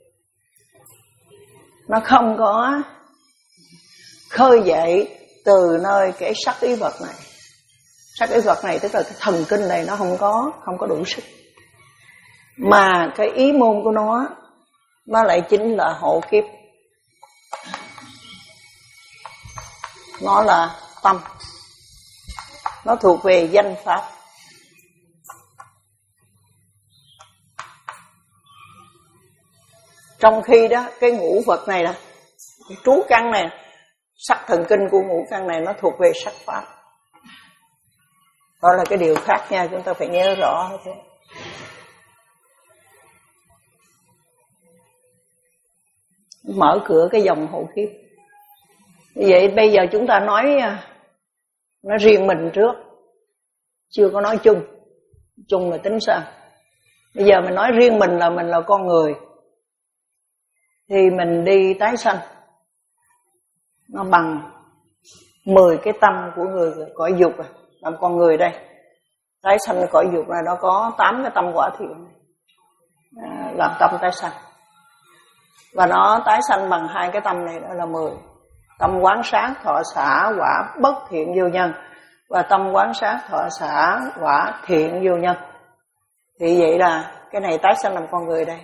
nó không có khơi dậy từ nơi cái sắc ý vật này. Sắc ý vật này tức là cái thần kinh này nó không có không có đủ sức, mà cái ý môn của nó nó lại chính là hộ kiếp, nó là tâm, nó thuộc về danh pháp. Trong khi đó cái ngũ vật này là cái trú căn này, sắc thần kinh của ngũ căn này nó thuộc về sắc pháp. Đó là cái điều khác nha, chúng ta phải nhớ rõ thế. Mở cửa cái dòng hộ kiếp. Như vậy bây giờ chúng ta nói nói riêng mình trước, chưa có nói chung. Chung là tính sao? Bây giờ mình nói riêng mình là mình là con người, thì mình đi tái sanh nó bằng mười cái tâm của người cõi dục à. Làm con người đây tái sanh cõi dục này nó có tám cái tâm quả thiện à, làm tâm tái sanh, và nó tái sanh bằng hai cái tâm này, đó là mười. Tâm quán sát thọ xả quả bất thiện vô nhân, và tâm quán sát thọ xả quả thiện vô nhân. Thì vậy là cái này tái sanh làm con người đây.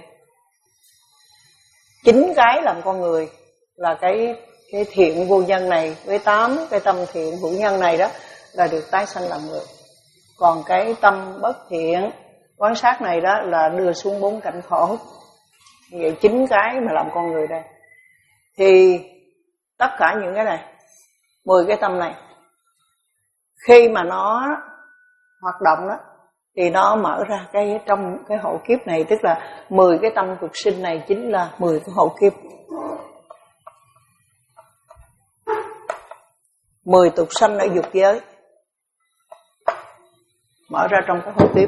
Chính cái làm con người là cái cái thiện vô nhân này với tám cái tâm thiện hữu nhân này đó là được tái sanh làm người. Còn cái tâm bất thiện quán sát này đó là đưa xuống bốn cảnh khổ. Vậy chính cái mà làm con người đây. Thì tất cả những cái này, mười cái tâm này, khi mà nó hoạt động đó thì nó mở ra cái trong cái hộ kiếp này, tức là mười cái tâm tục sinh này chính là mười cái hộ kiếp. mười tục sanh ở dục giới mở ra trong cái hộ kiếp.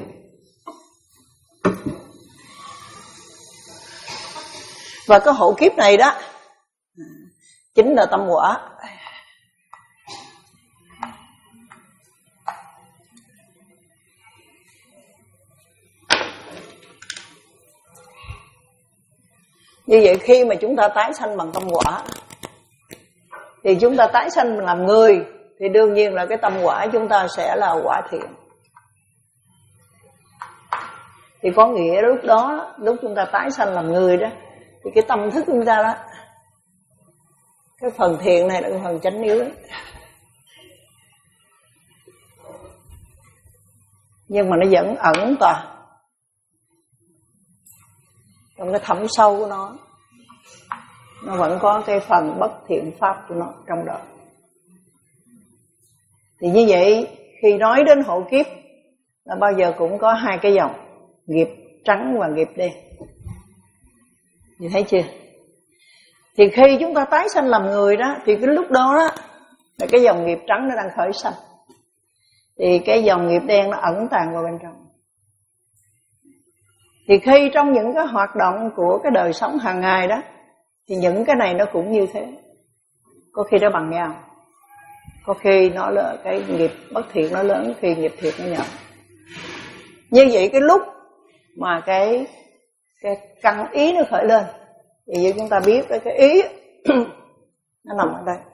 Và cái hộ kiếp này đó chính là tâm quả. Như vậy khi mà chúng ta tái sanh bằng tâm quả thì chúng ta tái sanh làm người, thì đương nhiên là cái tâm quả chúng ta sẽ là quả thiện. Thì có nghĩa lúc đó, lúc chúng ta tái sanh làm người đó, thì cái tâm thức chúng ta đó, cái phần thiện này là cái phần chánh yếu. Nhưng mà nó vẫn ẩn tòa trong cái thẳm sâu của nó, nó vẫn có cái phần bất thiện pháp của nó trong đó. Thì như vậy khi nói đến hộ kiếp là bao giờ cũng có hai cái dòng, nghiệp trắng và nghiệp đen. Nhìn thấy chưa? Thì khi chúng ta tái sanh làm người đó, thì cái lúc đó đó là cái dòng nghiệp trắng nó đang khởi sanh, thì cái dòng nghiệp đen nó ẩn tàng vào bên trong. Thì khi trong những cái hoạt động của cái đời sống hàng ngày đó, thì những cái này nó cũng như thế. Có khi nó bằng nhau, có khi nó là cái nghiệp bất thiện nó lớn, khi nghiệp thiện nó nhỏ. Như vậy cái lúc mà cái cái căn ý nó khởi lên, thì như chúng ta biết cái, cái ý nó nằm ở đây.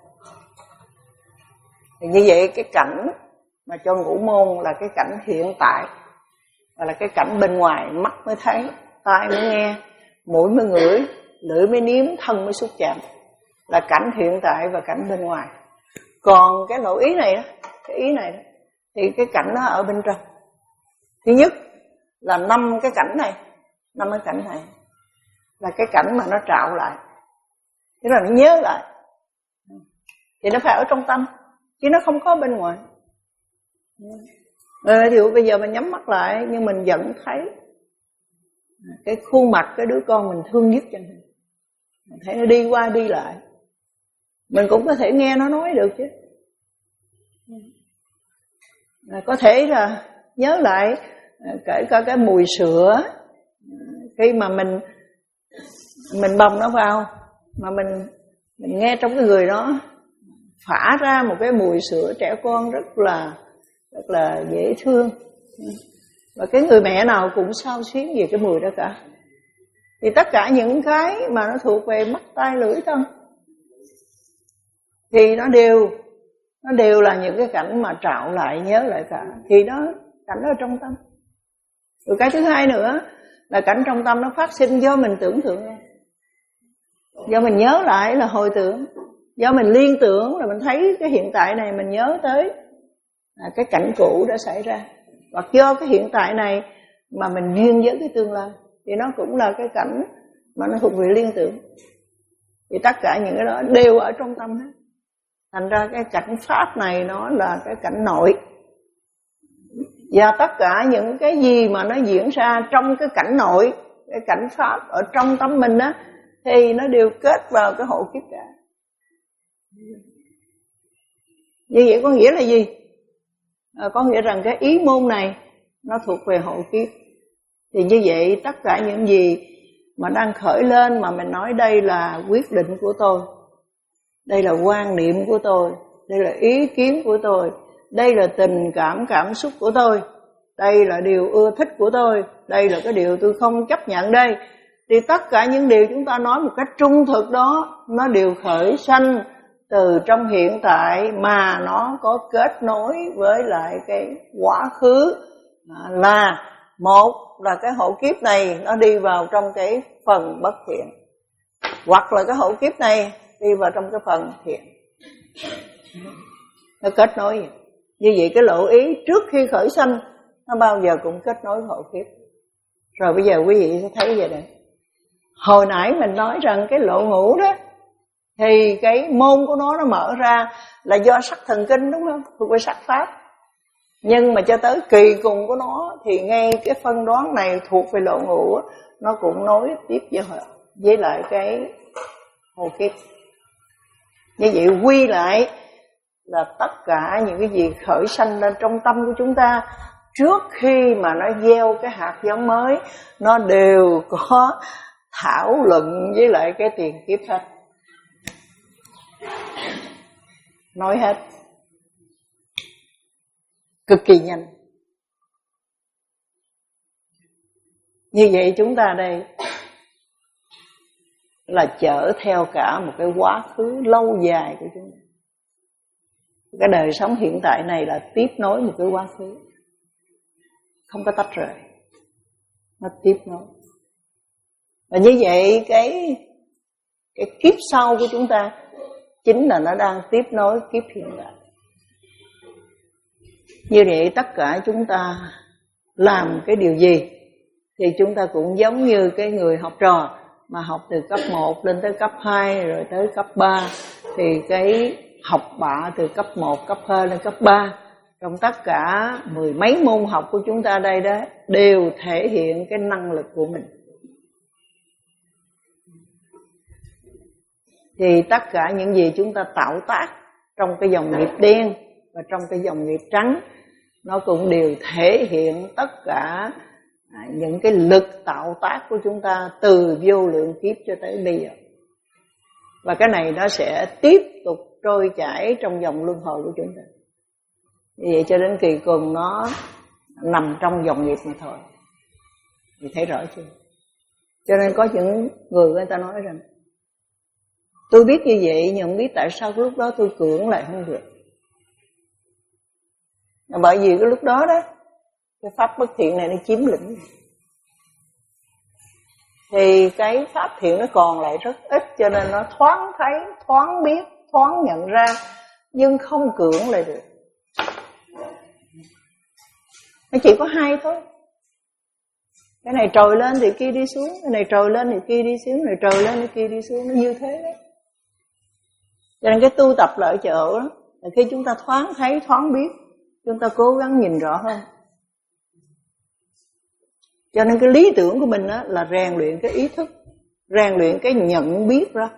Thì như vậy cái cảnh mà cho ngũ môn là cái cảnh hiện tại, và là cái cảnh bên ngoài, mắt mới thấy, tai mới nghe, mũi mới ngửi, lưỡi mới nếm, thân mới xúc chạm, là cảnh hiện tại và cảnh bên ngoài. Còn cái nội ý này đó, cái ý này đó, thì cái cảnh nó ở bên trong. Thứ nhất là năm cái cảnh này, năm cái cảnh này là cái cảnh mà nó trạo lại, tức là nó nhớ lại, thì nó phải ở trong tâm, chứ nó không có bên ngoài. Ờ, thì bây giờ mình nhắm mắt lại nhưng mình vẫn thấy cái khuôn mặt cái đứa con mình thương nhất chẳng hạn, mình thấy nó đi qua đi lại, mình cũng có thể nghe nó nói được chứ. À, có thể là nhớ lại kể cả cái mùi sữa khi mà mình mình bồng nó vào, mà mình mình nghe trong cái người đó phả ra một cái mùi sữa trẻ con rất là rất là dễ thương, và cái người mẹ nào cũng xao xuyến về cái mùi đó cả. Thì tất cả những cái mà nó thuộc về mắt tai lưỡi thân thì nó đều nó đều là những cái cảnh mà trạo lại nhớ lại cả. Thì đó cảnh ở trong tâm. Rồi cái thứ hai nữa là cảnh trong tâm nó phát sinh do mình tưởng tượng ra, do mình nhớ lại là hồi tưởng, do mình liên tưởng là mình thấy cái hiện tại này mình nhớ tới à, cái cảnh cũ đã xảy ra, hoặc do cái hiện tại này mà mình duyên với cái tương lai, thì nó cũng là cái cảnh mà nó thuộc về liên tưởng. Thì tất cả những cái đó đều ở trong tâm hết. Thành ra cái cảnh pháp này nó là cái cảnh nội. Và tất cả những cái gì mà nó diễn ra trong cái cảnh nội, cái cảnh pháp ở trong tâm mình á, thì nó đều kết vào cái hộ kiếp cả. Như vậy có nghĩa là gì? À, có nghĩa rằng cái ý môn này nó thuộc về hộ kiếp. Thì như vậy tất cả những gì mà đang khởi lên mà mình nói đây là quyết định của tôi, đây là quan niệm của tôi, đây là ý kiến của tôi, đây là tình cảm cảm xúc của tôi, đây là điều ưa thích của tôi, đây là cái điều tôi không chấp nhận đây. Thì tất cả những điều chúng ta nói một cách trung thực đó, nó đều khởi sanh từ trong hiện tại mà nó có kết nối với lại cái quá khứ. Là một là cái hộ kiếp này nó đi vào trong cái phần bất thiện, hoặc là cái hộ kiếp này đi vào trong cái phần thiện. Nó kết nối vậy. Như vậy cái lộ ý trước khi khởi sanh nó bao giờ cũng kết nối với hộ kiếp. Rồi bây giờ quý vị sẽ thấy vậy này. Hồi nãy mình nói rằng cái lộ ngũ đó, thì cái môn của nó nó mở ra là do sắc thần kinh, đúng không? Thuộc về sắc pháp. Nhưng mà cho tới kỳ cùng của nó thì ngay cái phân đoán này thuộc về lộ ngũ, nó cũng nối tiếp với, với lại cái hộ kiếp. Như vậy quy lại là tất cả những cái gì khởi sanh lên trong tâm của chúng ta trước khi mà nó gieo cái hạt giống mới, nó đều có thảo luận với lại cái tiền kiếp hết. Nói hết cực kỳ nhanh. Như vậy chúng ta đây là chở theo cả một cái quá khứ lâu dài của chúng ta. Cái đời sống hiện tại này là tiếp nối một cái quá khứ, không có tách rời, nó tiếp nối. Và như vậy cái cái kiếp sau của chúng ta chính là nó đang tiếp nối kiếp hiện tại. Như vậy tất cả chúng ta làm cái điều gì thì chúng ta cũng giống như cái người học trò mà học từ cấp một lên tới cấp hai rồi tới cấp ba. Thì cái học bạ từ cấp một, cấp hai lên cấp ba, trong tất cả mười mấy môn học của chúng ta đây đó, đều thể hiện cái năng lực của mình. Thì tất cả những gì chúng ta tạo tác trong cái dòng nghiệp đen và trong cái dòng nghiệp trắng, nó cũng đều thể hiện tất cả những cái lực tạo tác của chúng ta từ vô lượng kiếp cho tới bây giờ. Và cái này nó sẽ tiếp tục trôi chảy trong dòng luân hồi của chúng ta. Như vậy cho đến kỳ cùng nó nằm trong dòng nghiệp mà thôi. Thì thấy rõ chưa? Cho nên có những người người ta nói rằng tôi biết như vậy nhưng không biết tại sao lúc đó tôi cưỡng lại không được. Bởi vì cái lúc đó đó cái pháp bất thiện này nó chiếm lĩnh, thì cái pháp thiện nó còn lại rất ít, cho nên nó thoáng thấy, thoáng biết, thoáng nhận ra, nhưng không cưỡng lại được. Nó chỉ có hai thôi. Cái này trồi lên thì kia đi xuống, cái này trồi lên thì kia đi xuống, cái này trồi lên thì kia đi xuống, nó như thế đấy. Cho nên cái tu tập là ở chỗ đó, là khi chúng ta thoáng thấy, thoáng biết, chúng ta cố gắng nhìn rõ hơn. Cho nên cái lý tưởng của mình á, là rèn luyện cái ý thức, rèn luyện cái nhận biết ra,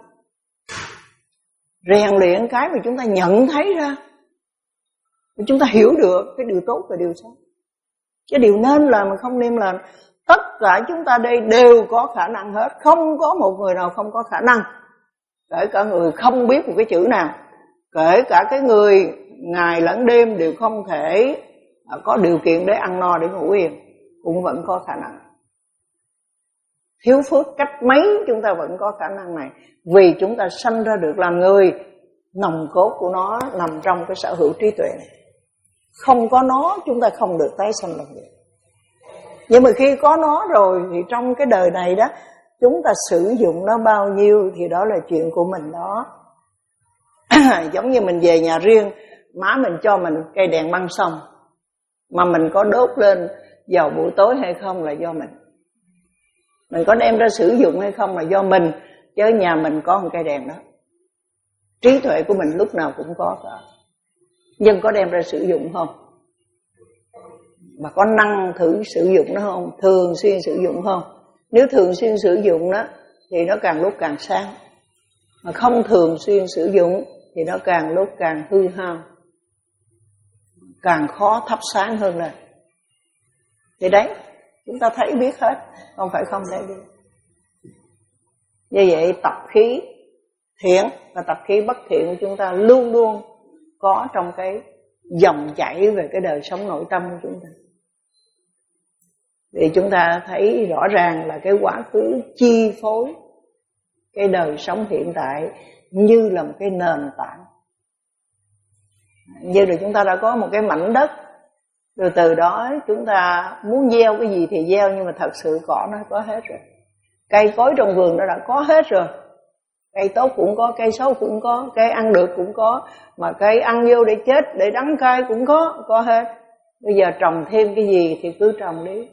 rèn luyện cái mà chúng ta nhận thấy ra, chúng ta hiểu được cái điều tốt và điều xấu. Cái điều nên làm mà không nên làm, tất cả chúng ta đây đều có khả năng hết, không có một người nào không có khả năng. Kể cả người không biết một cái chữ nào, kể cả cái người ngày lẫn đêm đều không thể có điều kiện để ăn no, để ngủ yên, cũng vẫn có khả năng. thiếu phước cách mấy chúng ta vẫn có khả năng này, vì chúng ta sanh ra được làm người, nòng cốt của nó nằm trong cái sở hữu trí tuệ này. Không có nó chúng ta không được tái sanh làm người. Nhưng mà khi có nó rồi thì trong cái đời này đó, chúng ta sử dụng nó bao nhiêu thì đó là chuyện của mình đó. Giống như mình về nhà riêng, má mình cho mình cây đèn băng xong, mà mình có đốt lên vào buổi tối hay không là do mình. Mình có đem ra sử dụng hay không là do mình, chứ nhà mình có một cây đèn đó. Trí tuệ của mình lúc nào cũng có cả. Nhưng có đem ra sử dụng không? Mà có năng thử sử dụng nó không? Thường xuyên sử dụng không? Nếu thường xuyên sử dụng đó thì nó càng lúc càng sáng. Mà không thường xuyên sử dụng thì nó càng lúc càng hư hao, càng khó thắp sáng hơn lên. Thì đấy, chúng ta thấy biết hết, không phải không thấy biết. Như vậy tập khí thiện và tập khí bất thiện của chúng ta luôn luôn có trong cái dòng chảy về cái đời sống nội tâm của chúng ta. Thì chúng ta thấy rõ ràng là cái quá khứ chi phối cái đời sống hiện tại như là một cái nền tảng. Như là chúng ta đã có một cái mảnh đất, rồi từ đó chúng ta muốn gieo cái gì thì gieo, nhưng mà thật sự cỏ nó có hết rồi. Cây cối trong vườn nó đã có hết rồi. Cây tốt cũng có, cây xấu cũng có, cây ăn được cũng có, mà cây ăn vô để chết, để đắng cay cũng có, có hết. Bây giờ trồng thêm cái gì thì cứ trồng đi.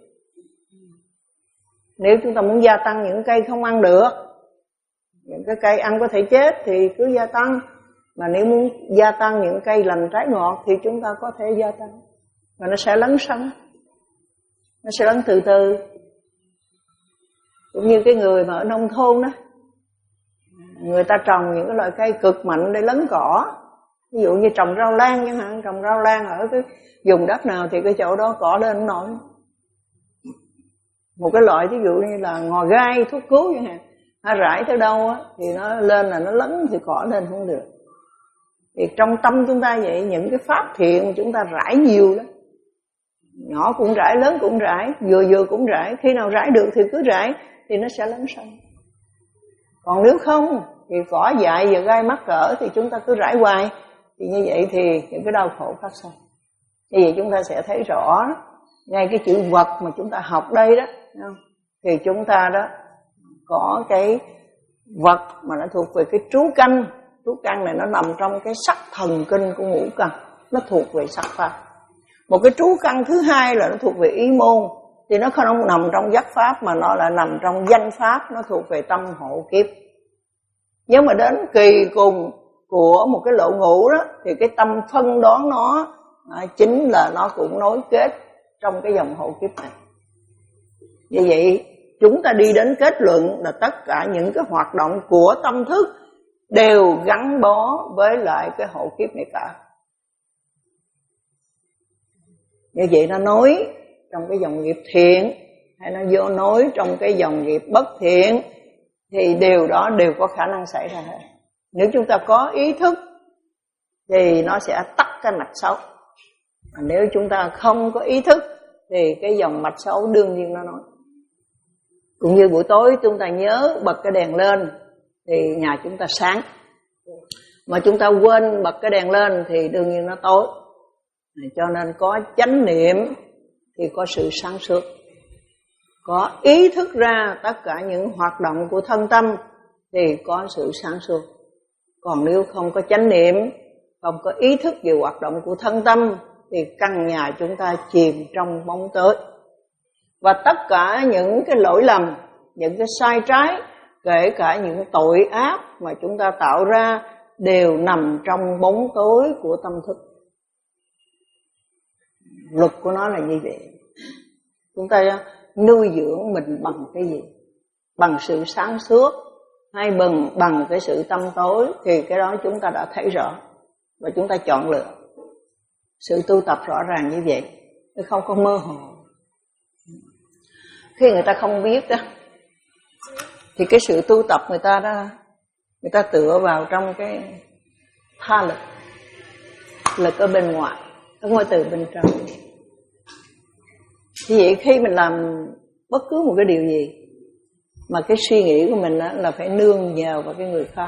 Nếu chúng ta muốn gia tăng những cây không ăn được, những cái cây ăn có thể chết thì cứ gia tăng. Mà nếu muốn gia tăng những cây lành trái ngọt thì chúng ta có thể gia tăng. Và nó sẽ lấn sân, nó sẽ lấn từ từ. Cũng như cái người mà ở nông thôn đó, người ta trồng những cái loại cây cực mạnh để lấn cỏ. Ví dụ như trồng rau lan chẳng hạn, trồng rau lan ở cái vùng đất nào thì cái chỗ đó cỏ lên không nổi. Một cái loại ví dụ như là ngò gai, thuốc cứu chẳng hạn, nó rải tới đâu á thì nó lên là nó lấn thì cỏ lên không được. Thì trong tâm chúng ta vậy, những cái pháp thiện chúng ta rải nhiều đó, nhỏ cũng rải, lớn cũng rải, vừa vừa cũng rải. Khi nào rải được thì cứ rải, thì nó sẽ lấn sân. Còn nếu không thì cỏ dại và gai mắc cỡ thì chúng ta cứ rải hoài, thì như vậy thì những cái đau khổ phát sinh. Như vậy chúng ta sẽ thấy rõ ngay cái chữ vật mà chúng ta học đây đó, thì chúng ta đó có cái vật mà nó thuộc về cái trú căn. Trú căn này nó nằm trong cái sắc thần kinh của ngũ căn, nó thuộc về sắc pháp. Một cái trú căn thứ hai là nó thuộc về ý môn, thì nó không nằm trong giác pháp mà nó là nằm trong danh pháp, nó thuộc về tâm hộ kiếp. Nhưng mà đến kỳ cùng của một cái lộ ngũ đó thì cái tâm phân đoán nó à, chính là nó cũng nối kết trong cái dòng hộ kiếp này. Như vậy chúng ta đi đến kết luận là tất cả những cái hoạt động của tâm thức đều gắn bó với lại cái hộ kiếp này cả. Như vậy nó nối trong cái dòng nghiệp thiện hay nó vô nối trong cái dòng nghiệp bất thiện thì điều đó đều có khả năng xảy ra hết. Nếu chúng ta có ý thức thì nó sẽ tắt cái mạch xấu. Mà nếu chúng ta không có ý thức thì cái dòng mạch xấu đương nhiên nó nói. Cũng như buổi tối chúng ta nhớ bật cái đèn lên thì nhà chúng ta sáng, mà chúng ta quên bật cái đèn lên thì đương nhiên nó tối. Cho nên có chánh niệm thì có sự sáng suốt, có ý thức ra tất cả những hoạt động của thân tâm thì có sự sáng suốt. Còn nếu không có chánh niệm, không có ý thức về hoạt động của thân tâm thì căn nhà chúng ta chìm trong bóng tối. Và tất cả những cái lỗi lầm, những cái sai trái, kể cả những tội ác mà chúng ta tạo ra đều nằm trong bóng tối của tâm thức. Luật của nó là như vậy. Chúng ta nuôi dưỡng mình bằng cái gì? Bằng sự sáng suốt hay bằng, bằng cái sự tâm tối thì cái đó chúng ta đã thấy rõ và chúng ta chọn lựa. Sự tu tập rõ ràng như vậy, chứ không có mơ hồ. Khi người ta không biết đó thì cái sự tu tập người ta đó, người ta tựa vào trong cái tha lực, lực ở bên ngoài, không có từ bên trong. Vì vậy khi mình làm bất cứ một cái điều gì mà cái suy nghĩ của mình là phải nương nhờ vào cái người khác.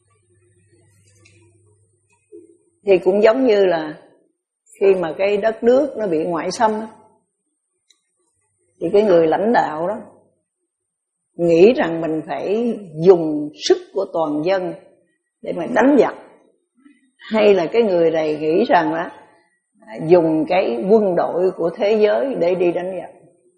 Thì cũng giống như là khi mà cái đất nước nó bị ngoại xâm, thì cái người lãnh đạo đó nghĩ rằng mình phải dùng sức của toàn dân để mà đánh giặc, hay là cái người này nghĩ rằng đó dùng cái quân đội của thế giới để đi đánh giặc.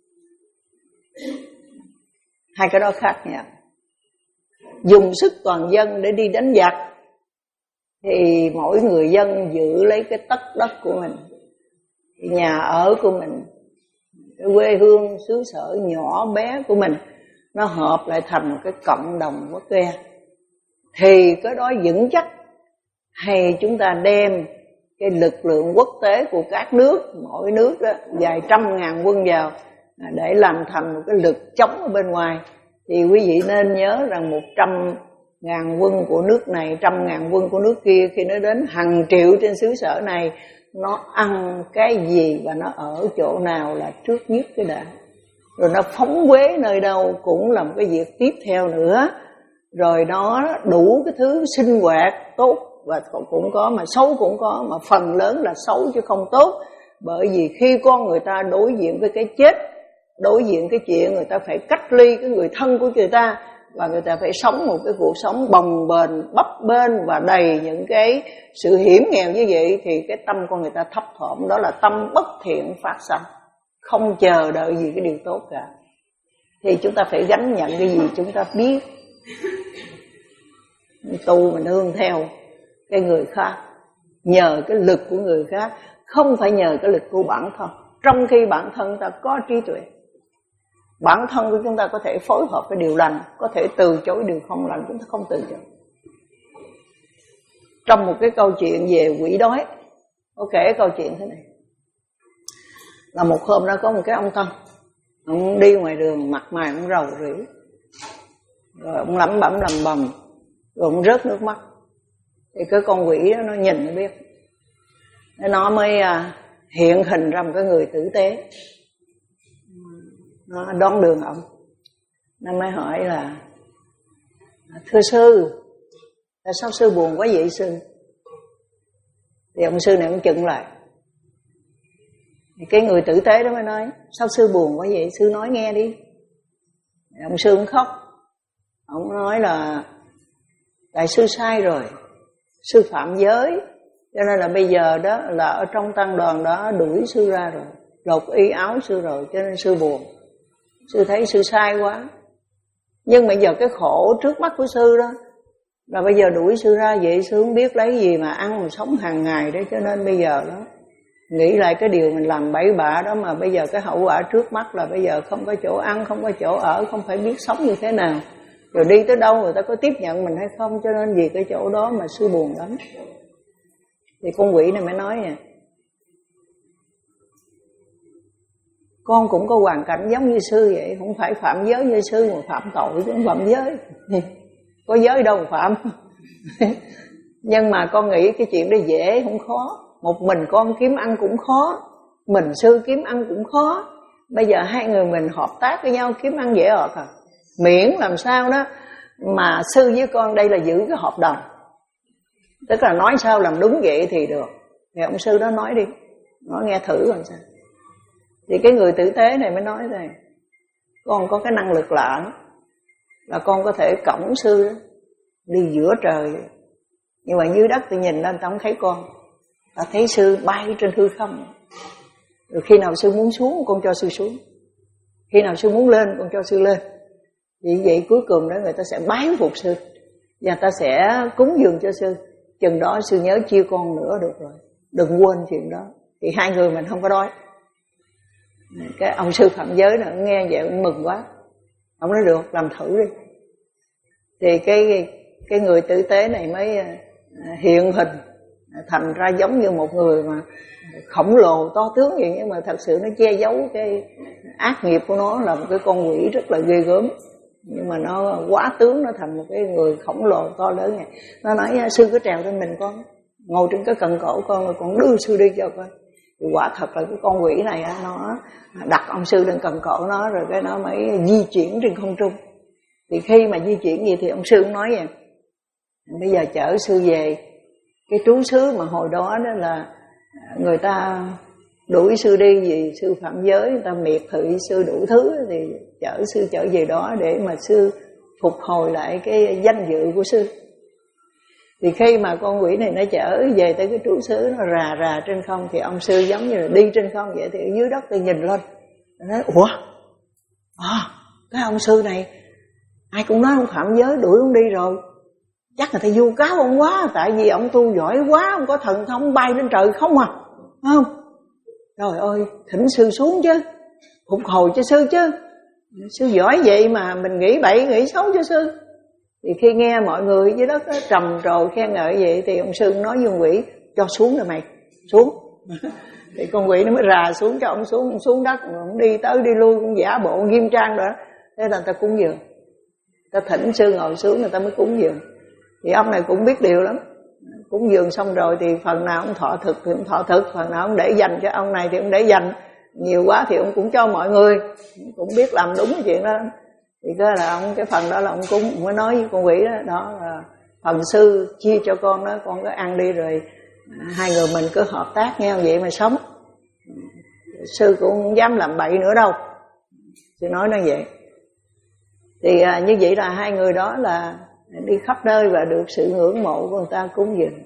Hai cái đó khác nhau. Dùng sức toàn dân để đi đánh giặc thì mỗi người dân giữ lấy cái tấc đất của mình, cái nhà ở của mình, cái quê hương xứ sở nhỏ bé của mình, nó hợp lại thành một cái cộng đồng quốc gia, thì cái đó vững chắc. Hay chúng ta đem cái lực lượng quốc tế của các nước, mỗi nước đó vài trăm ngàn quân vào để làm thành một cái lực chống ở bên ngoài, thì quý vị nên nhớ rằng một trăm ngàn quân của nước này, trăm ngàn quân của nước kia, khi nó đến hàng triệu trên xứ sở này, nó ăn cái gì và nó ở chỗ nào là trước nhất cái đã. Rồi nó phóng quế nơi đâu cũng là một cái việc tiếp theo nữa. Rồi nó đủ cái thứ sinh hoạt tốt và cũng có, mà xấu cũng có, mà phần lớn là xấu chứ không tốt. Bởi vì khi con người ta đối diện với cái chết, đối diện cái chuyện người ta phải cách ly cái người thân của người ta, và người ta phải sống một cái cuộc sống bồng bềnh, bấp bênh và đầy những cái sự hiểm nghèo như vậy, thì cái tâm con người ta thấp thỏm, đó là tâm bất thiện phát sanh, không chờ đợi gì cái điều tốt cả. Thì chúng ta phải gánh nhận cái gì chúng ta biết. Tu mình nương theo cái người khác, nhờ cái lực của người khác, không phải nhờ cái lực của bản thân. Trong khi bản thân ta có trí tuệ, bản thân của chúng ta có thể phối hợp với điều lành, có thể từ chối điều không lành, chúng ta không từ chối. Trong một cái câu chuyện về quỷ đói, có kể câu chuyện thế này. Là một hôm đó có một cái ông Tân, ông đi ngoài đường mặt mày ông rầu rĩ, rồi ông lẩm bẩm lầm bầm, rồi ông rớt nước mắt. Thì cái con quỷ đó nó nhìn nó biết, nó mới hiện hình ra một cái người tử tế, nó đón đường ông. Nó mới hỏi là: thưa sư, tại sao sư buồn quá vậy sư? Thì ông sư này cũng chững lại. Thì cái người tử tế đó mới nói: sao sư buồn quá vậy, sư nói nghe đi. Thì ông sư cũng khóc. Ông nói là tại sư sai rồi, sư phạm giới, cho nên là bây giờ đó là ở trong tăng đoàn đó đuổi sư ra rồi, lột y áo sư rồi, cho nên sư buồn. Sư thấy sư sai quá. Nhưng bây giờ cái khổ trước mắt của sư đó là bây giờ đuổi sư ra vậy, sư không biết lấy gì mà ăn mà sống hàng ngày đấy. Cho nên bây giờ đó nghĩ lại cái điều mình làm bậy bạ đó, mà bây giờ cái hậu quả trước mắt là bây giờ không có chỗ ăn, không có chỗ ở, không phải biết sống như thế nào, rồi đi tới đâu người ta có tiếp nhận mình hay không. Cho nên vì cái chỗ đó mà sư buồn lắm. Thì con quỷ này mới nói nè: con cũng có hoàn cảnh giống như sư vậy, không phải phạm giới như sư mà phạm tội chứ không phạm giới. Có giới đâu mà phạm. Nhưng mà con nghĩ cái chuyện đó dễ không khó. Một mình con kiếm ăn cũng khó, mình sư kiếm ăn cũng khó. Bây giờ hai người mình hợp tác với nhau kiếm ăn dễ ọt à. Miễn làm sao đó mà sư với con đây là giữ cái hợp đồng, tức là nói sao làm đúng vậy thì được. Thì ông sư đó nói đi, nói nghe thử làm sao. Thì cái người tử tế này mới nói này: con có cái năng lực lạ, là con có thể cõng sư đó, đi giữa trời, nhưng mà dưới đất tôi nhìn lên ta không thấy con, ta thấy sư bay trên hư không. Rồi khi nào sư muốn xuống con cho sư xuống, khi nào sư muốn lên con cho sư lên. Vì vậy cuối cùng đó người ta sẽ bái phục sư, và ta sẽ cúng dường cho sư. Chừng đó sư nhớ chia con nữa được rồi, đừng quên chuyện đó. Thì hai người mình không có đói. Cái ông sư phạm giới nữa nghe vậy cũng mừng quá. Ông nói được, làm thử đi. Thì cái cái người tử tế này mới hiện hình thành ra giống như một người mà khổng lồ to tướng vậy, nhưng mà thật sự nó che giấu cái ác nghiệp của nó là một cái con quỷ rất là ghê gớm. Nhưng mà nó quá tướng, nó thành một cái người khổng lồ to lớn này. Nó nói: sư cứ trèo trên mình con, ngồi trên cái cần cổ con, rồi con đưa sư đi cho coi. Thì quả thật là cái con quỷ này nó đặt ông sư lên cần cổ nó, rồi cái nó mới di chuyển trên không trung. Thì khi mà di chuyển gì thì ông sư cũng nói vậy, bây giờ chở sư về cái trú xứ mà hồi đó đó là người ta đuổi sư đi vì sư phạm giới, người ta miệt thị sư đủ thứ, thì chở sư trở về đó để mà sư phục hồi lại cái danh dự của sư. Thì khi mà con quỷ này nó chở về tới cái trú xứ, nó rà rà trên không, thì ông sư giống như là đi trên không vậy. Thì ở dưới đất tôi nhìn lên, tôi nói ủa, à, cái ông sư này ai cũng nói ông phạm giới đuổi ông đi rồi, chắc là thầy vu cáo ông quá, tại vì ông tu giỏi quá, ông có thần thông bay lên trời không à, phải không? Trời ơi, thỉnh sư xuống chứ, phục hồi cho sư chứ, sư giỏi vậy mà mình nghĩ bậy nghĩ xấu cho sư. Thì khi nghe mọi người dưới đất đó, trầm trồ khen ngợi vậy, thì ông sư nói với con quỷ, cho xuống rồi mày, xuống. Thì con quỷ nó mới rà xuống cho ông xuống, ông xuống đất, ông đi tới đi lui, cũng giả bộ nghiêm trang rồi đó. Thế là người ta cúng dường, ta thỉnh sư ngồi xuống, người ta mới cúng dường. Thì ông này cũng biết điều lắm, cúng dường xong rồi thì phần nào ông thọ thực thì ông thọ thực, phần nào ông để dành cho ông này thì ông để dành, nhiều quá thì ông cũng cho mọi người, cũng biết làm đúng cái chuyện đó. Thì cái là ông, cái phần đó là ông cúng, ông mới nói với con quỷ đó, đó là phần sư chia cho con đó, con cứ ăn đi rồi hai người mình cứ hợp tác nhau vậy mà sống. Sư cũng không dám làm bậy nữa đâu, sư nói nó vậy. Thì à, như vậy là hai người đó là đi khắp nơi và được sự ngưỡng mộ của người ta cúng dường.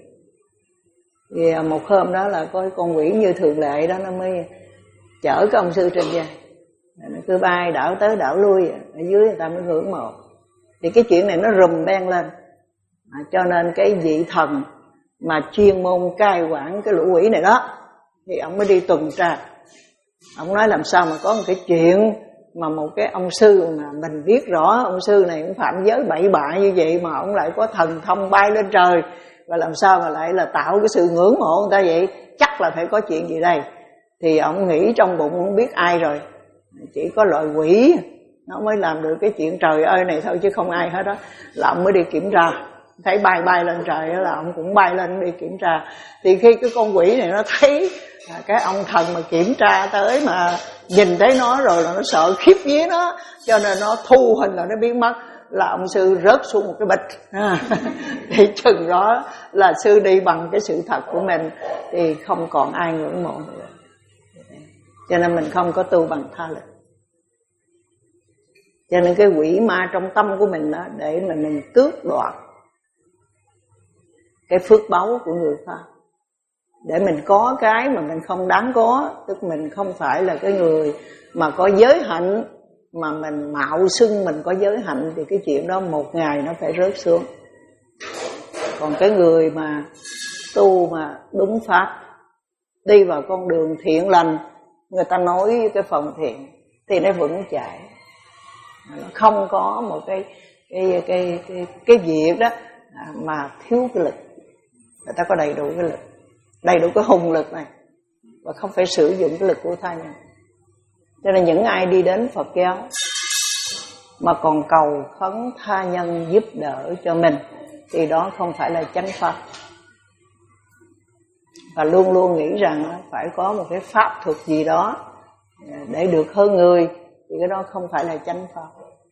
Thì à, một hôm đó là có con quỷ như thường lệ đó, nó mới chở cái ông sư trên vai, nó cứ bay đảo tới đảo lui, ở dưới người ta mới ngưỡng mộ. Thì cái chuyện này nó rùm beng lên, à, cho nên cái vị thần mà chuyên môn cai quản cái lũ quỷ này đó, thì ông mới đi tuần tra. Ông nói làm sao mà có một cái chuyện mà một cái ông sư mà mình biết rõ ông sư này cũng phạm giới bậy bạ như vậy, mà ông lại có thần thông bay lên trời, và làm sao mà lại là tạo cái sự ngưỡng mộ người ta vậy, chắc là phải có chuyện gì đây. Thì ông nghĩ trong bụng không biết ai rồi, chỉ có loại quỷ nó mới làm được cái chuyện trời ơi này thôi, chứ không ai hết đó. Là ông mới đi kiểm tra, thấy bay bay lên trời đó là ông cũng bay lên đi kiểm tra. Thì khi cái con quỷ này nó thấy cái ông thần mà kiểm tra tới mà nhìn thấy nó rồi là nó sợ khiếp vía nó, cho nên nó thu hình là nó biến mất. Là ông sư rớt xuống một cái bịch. Thì chừng đó là sư đi bằng cái sự thật của mình, thì không còn ai ngưỡng mộ nữa. Cho nên mình không có tu bằng tha lực. Cho nên cái quỷ ma trong tâm của mình đó, để mà mình tước đoạt cái phước báu của người khác, để mình có cái mà mình không đáng có. Tức mình không phải là cái người mà có giới hạnh, mà mình mạo xưng mình có giới hạnh, thì cái chuyện đó một ngày nó phải rớt xuống. Còn cái người mà tu mà đúng pháp, đi vào con đường thiện lành, người ta nói cái phần thiện thì nó vững chãi, nó không có một cái cái cái cái cái việc đó mà thiếu cái lực. Người ta có đầy đủ cái lực, đầy đủ cái hùng lực này, và không phải sử dụng cái lực của tha nhân. Cho nên những ai đi đến Phật giáo mà còn cầu khấn tha nhân giúp đỡ cho mình, thì đó không phải là chánh pháp. Và luôn luôn nghĩ rằng phải có một cái pháp thuật gì đó để được hơn người, thì cái đó không phải là chánh pháp.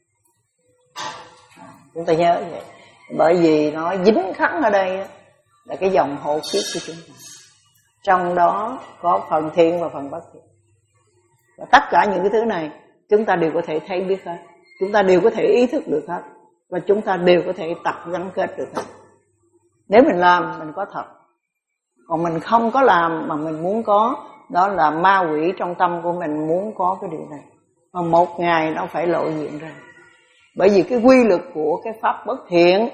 Chúng ta nhớ vậy. Bởi vì nó dính khắc ở đây là cái dòng hộ kiếp của chúng ta, trong đó có phần thiện và phần bất thiện. Và tất cả những cái thứ này chúng ta đều có thể thấy biết hết, chúng ta đều có thể ý thức được hết, và chúng ta đều có thể tập gắn kết được hết. Nếu mình làm mình có thật, còn mình không có làm mà mình muốn có, đó là ma quỷ trong tâm của mình muốn có cái điều này, mà một ngày nó phải lộ diện ra. Bởi vì cái quy luật của cái pháp bất thiện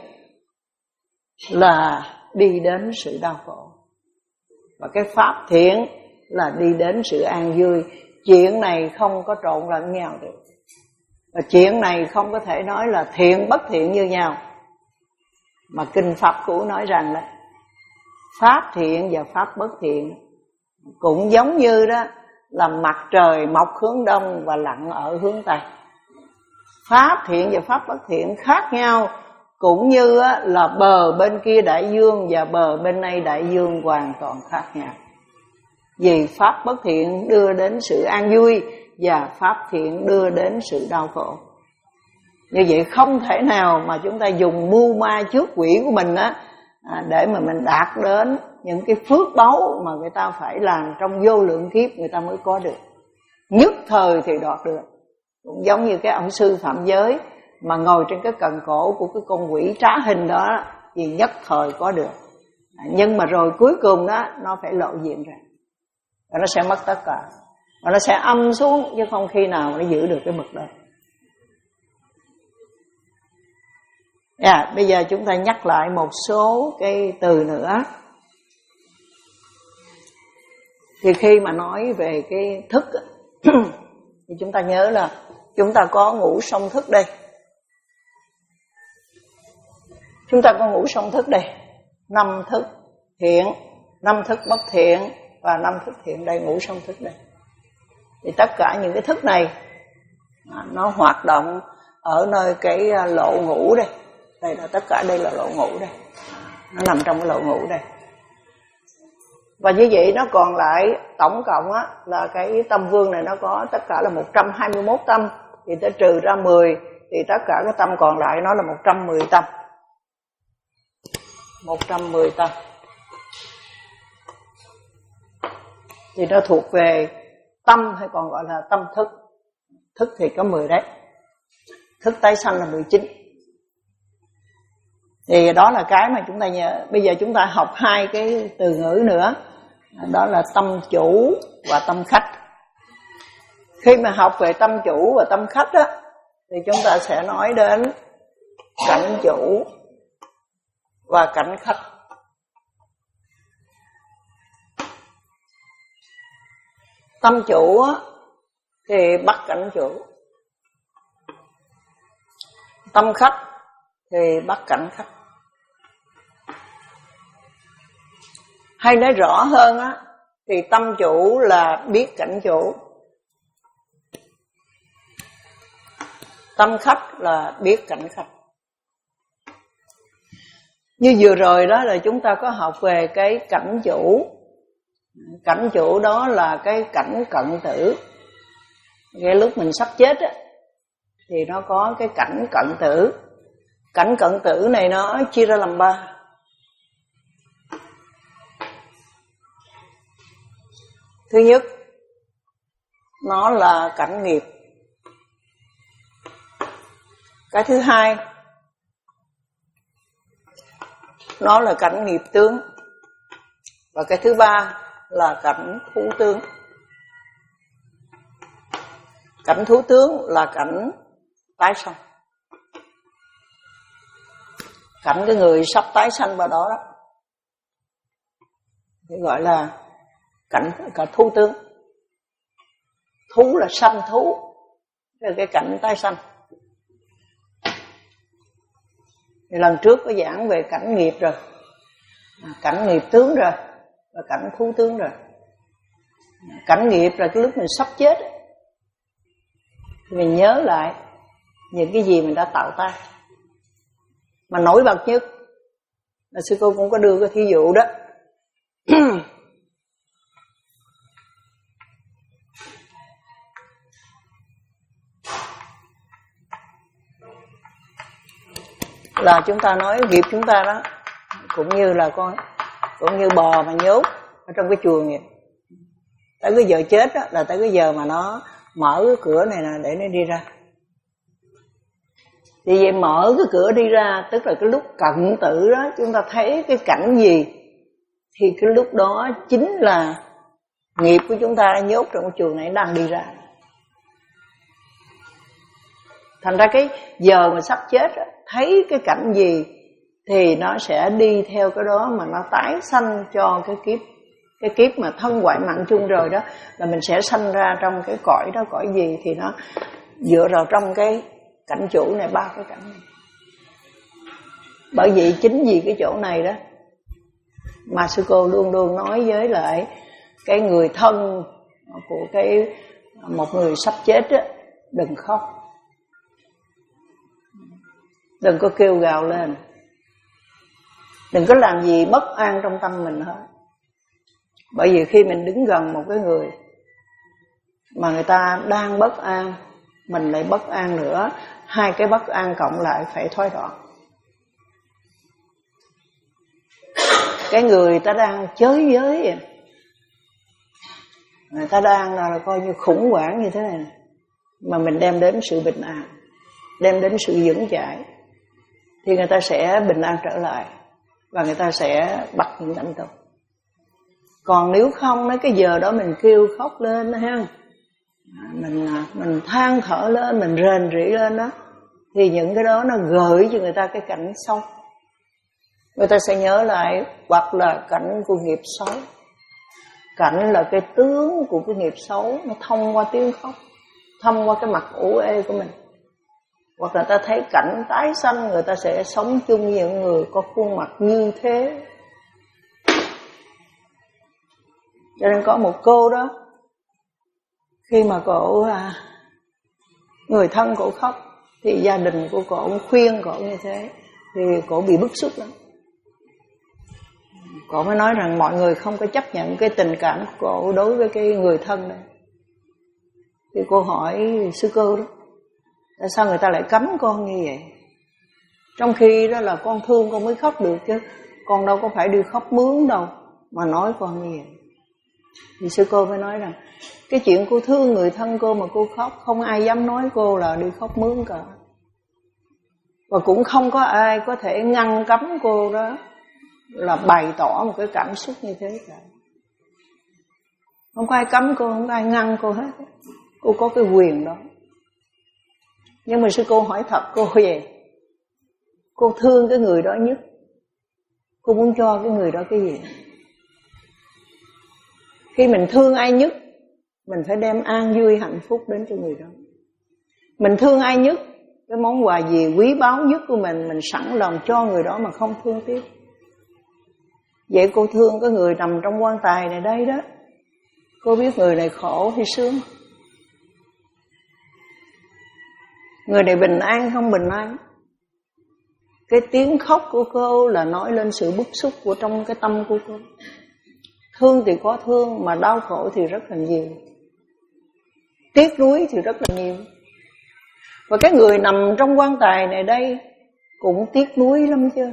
là đi đến sự đau khổ, và cái pháp thiện là đi đến sự an vui. Chuyện này không có trộn lẫn nhau được, và chuyện này không có thể nói là thiện bất thiện như nhau. Mà kinh Pháp Cú nói rằng đó, pháp thiện và pháp bất thiện cũng giống như đó là mặt trời mọc hướng đông và lặn ở hướng tây. Pháp thiện và pháp bất thiện khác nhau, cũng như là bờ bên kia đại dương và bờ bên này đại dương hoàn toàn khác nhau. Vì pháp bất thiện đưa đến sự an vui, và pháp thiện đưa đến sự đau khổ. Như vậy không thể nào mà chúng ta dùng mưu ma trước quỷ của mình á à, để mà mình đạt đến những cái phước báu mà người ta phải làm trong vô lượng kiếp người ta mới có được. Nhất thời thì đoạt được. Cũng giống như cái ông sư phạm giới mà ngồi trên cái cần cổ của cái con quỷ trá hình đó thì nhất thời có được. À, nhưng mà rồi cuối cùng đó nó phải lộ diện ra. Và nó sẽ mất tất cả. Và nó sẽ âm xuống chứ không khi nào nó giữ được cái mực đó. Yeah, bây giờ chúng ta nhắc lại một số cái từ nữa. Thì khi mà nói về cái thức thì chúng ta nhớ là chúng ta có ngũ song thức đây. Chúng ta có ngũ song thức đây. Năm thức thiện, năm thức bất thiện và năm thức thiện đây, ngũ song thức đây. Thì tất cả những cái thức này nó hoạt động ở nơi cái lộ ngũ đây. Đây là tất cả đây là lộ ngũ đây. Nó nằm trong cái lộ ngũ đây. Và như vậy nó còn lại tổng cộng á là cái tâm vương này nó có tất cả là một trăm hai mươi mốt tâm, thì ta trừ ra mười thì tất cả cái tâm còn lại nó là một trăm mười tâm. một trăm mười tâm. Thì nó thuộc về tâm hay còn gọi là tâm thức. Thức thì có mười đấy. Thức tái sanh là mười chín. Thì đó là cái mà chúng ta nhớ. Bây giờ chúng ta học hai cái từ ngữ nữa. Đó là tâm chủ và tâm khách. Khi mà học về tâm chủ và tâm khách á, thì chúng ta sẽ nói đến cảnh chủ và cảnh khách. Tâm chủ á, thì bắt cảnh chủ. Tâm khách thì bắt cảnh khách. Hay nói rõ hơn á, thì tâm chủ là biết cảnh chủ. Tâm khách là biết cảnh khách. Như vừa rồi đó là chúng ta có học về cái cảnh chủ. Cảnh chủ đó là cái cảnh cận tử. Cái lúc mình sắp chết á, thì nó có cái cảnh cận tử. Cảnh cận tử này nó chia ra làm ba. Thứ nhất, nó là cảnh nghiệp. Cái thứ hai, nó là cảnh nghiệp tướng. Và cái thứ ba là cảnh thú tướng. Cảnh thú tướng là cảnh tái sanh. Cảnh cái người sắp tái sanh vào đó đó. Thì gọi là cảnh cả thú tướng. Thú là sanh thú, là cái cảnh tái sanh. Thì lần trước có giảng về cảnh nghiệp rồi, cảnh nghiệp tướng rồi, và cảnh thú tướng rồi. Cảnh nghiệp là cái lúc mình sắp chết ấy, thì mình nhớ lại những cái gì mình đã tạo ta. Mà nổi bật nhất là sư cô cũng có đưa cái thí dụ đó. Là chúng ta nói nghiệp chúng ta đó cũng như là con cũng như bò mà nhốt ở trong cái chuồng vậy. Tới cái giờ chết đó, là tới cái giờ mà nó mở cái cửa này nè để nó đi ra. Thì vậy mở cái cửa đi ra, tức là cái lúc cận tử đó chúng ta thấy cái cảnh gì, thì cái lúc đó chính là nghiệp của chúng ta nhốt trong cái chuồng này đang đi ra. Thành ra cái giờ mà sắp chết đó, thấy cái cảnh gì thì nó sẽ đi theo cái đó mà nó tái sanh cho cái kiếp. Cái kiếp mà thân hoại mạng chung rồi đó, là mình sẽ sanh ra trong cái cõi đó, cõi gì thì nó dựa vào trong cái cảnh chủ này, ba cái cảnh này. Bởi vậy chính vì cái chỗ này đó mà sư cô luôn luôn nói với lại cái người thân của cái một người sắp chết đó, đừng khóc, đừng có kêu gào lên, đừng có làm gì bất an trong tâm mình hết. Bởi vì khi mình đứng gần một cái người mà người ta đang bất an, mình lại bất an nữa. Hai cái bất an cộng lại phải thoái đoạn. Cái người ta đang chới giới, người ta đang là coi như khủng hoảng như thế này, mà mình đem đến sự bình an, đem đến sự vững chãi, thì người ta sẽ bình an trở lại và người ta sẽ bắt những đánh tục. Còn nếu không, nói cái giờ đó mình kêu khóc lên ha, mình mình than thở lên, mình rền rĩ lên đó, thì những cái đó nó gợi cho người ta cái cảnh xấu. Người ta sẽ nhớ lại, hoặc là cảnh của nghiệp xấu. Cảnh là cái tướng của cái nghiệp xấu, nó thông qua tiếng khóc, thông qua cái mặt ủ ê của mình. Hoặc là ta thấy cảnh tái sanh, người ta sẽ sống chung với những người có khuôn mặt như thế. Cho nên có một cô đó, khi mà cổ à, người thân cổ khóc, thì gia đình của cổ khuyên cổ như thế, thì cổ bị bức xúc lắm. Cổ mới nói rằng mọi người không có chấp nhận cái tình cảm của cổ đối với cái người thân này. Thì cô hỏi sư cô đó, tại sao người ta lại cấm con như vậy? Trong khi đó là con thương con mới khóc được chứ, con đâu có phải đi khóc mướn đâu mà nói con như vậy. Thì sư cô mới nói rằng cái chuyện cô thương người thân cô mà cô khóc, không ai dám nói cô là đi khóc mướn cả. Và cũng không có ai có thể ngăn cấm cô đó là bày tỏ một cái cảm xúc như thế cả. Không có ai cấm cô, không có ai ngăn cô hết. Cô có cái quyền đó. Nhưng mà sư cô hỏi thật cô về, cô thương cái người đó nhất, cô muốn cho cái người đó cái gì? Khi mình thương ai nhất, mình phải đem an vui hạnh phúc đến cho người đó. Mình thương ai nhất, cái món quà gì quý báu nhất của mình, mình sẵn lòng cho người đó mà không thương tiếc. Vậy cô thương cái người nằm trong quan tài này đây đó, cô biết người này khổ hay sướng? Người này bình an không bình an? Cái tiếng khóc của cô là nói lên sự bức xúc của trong cái tâm của cô. Thương thì có thương, mà đau khổ thì rất là nhiều, tiếc nuối thì rất là nhiều. Và cái người nằm trong quan tài này đây cũng tiếc nuối lắm chứ.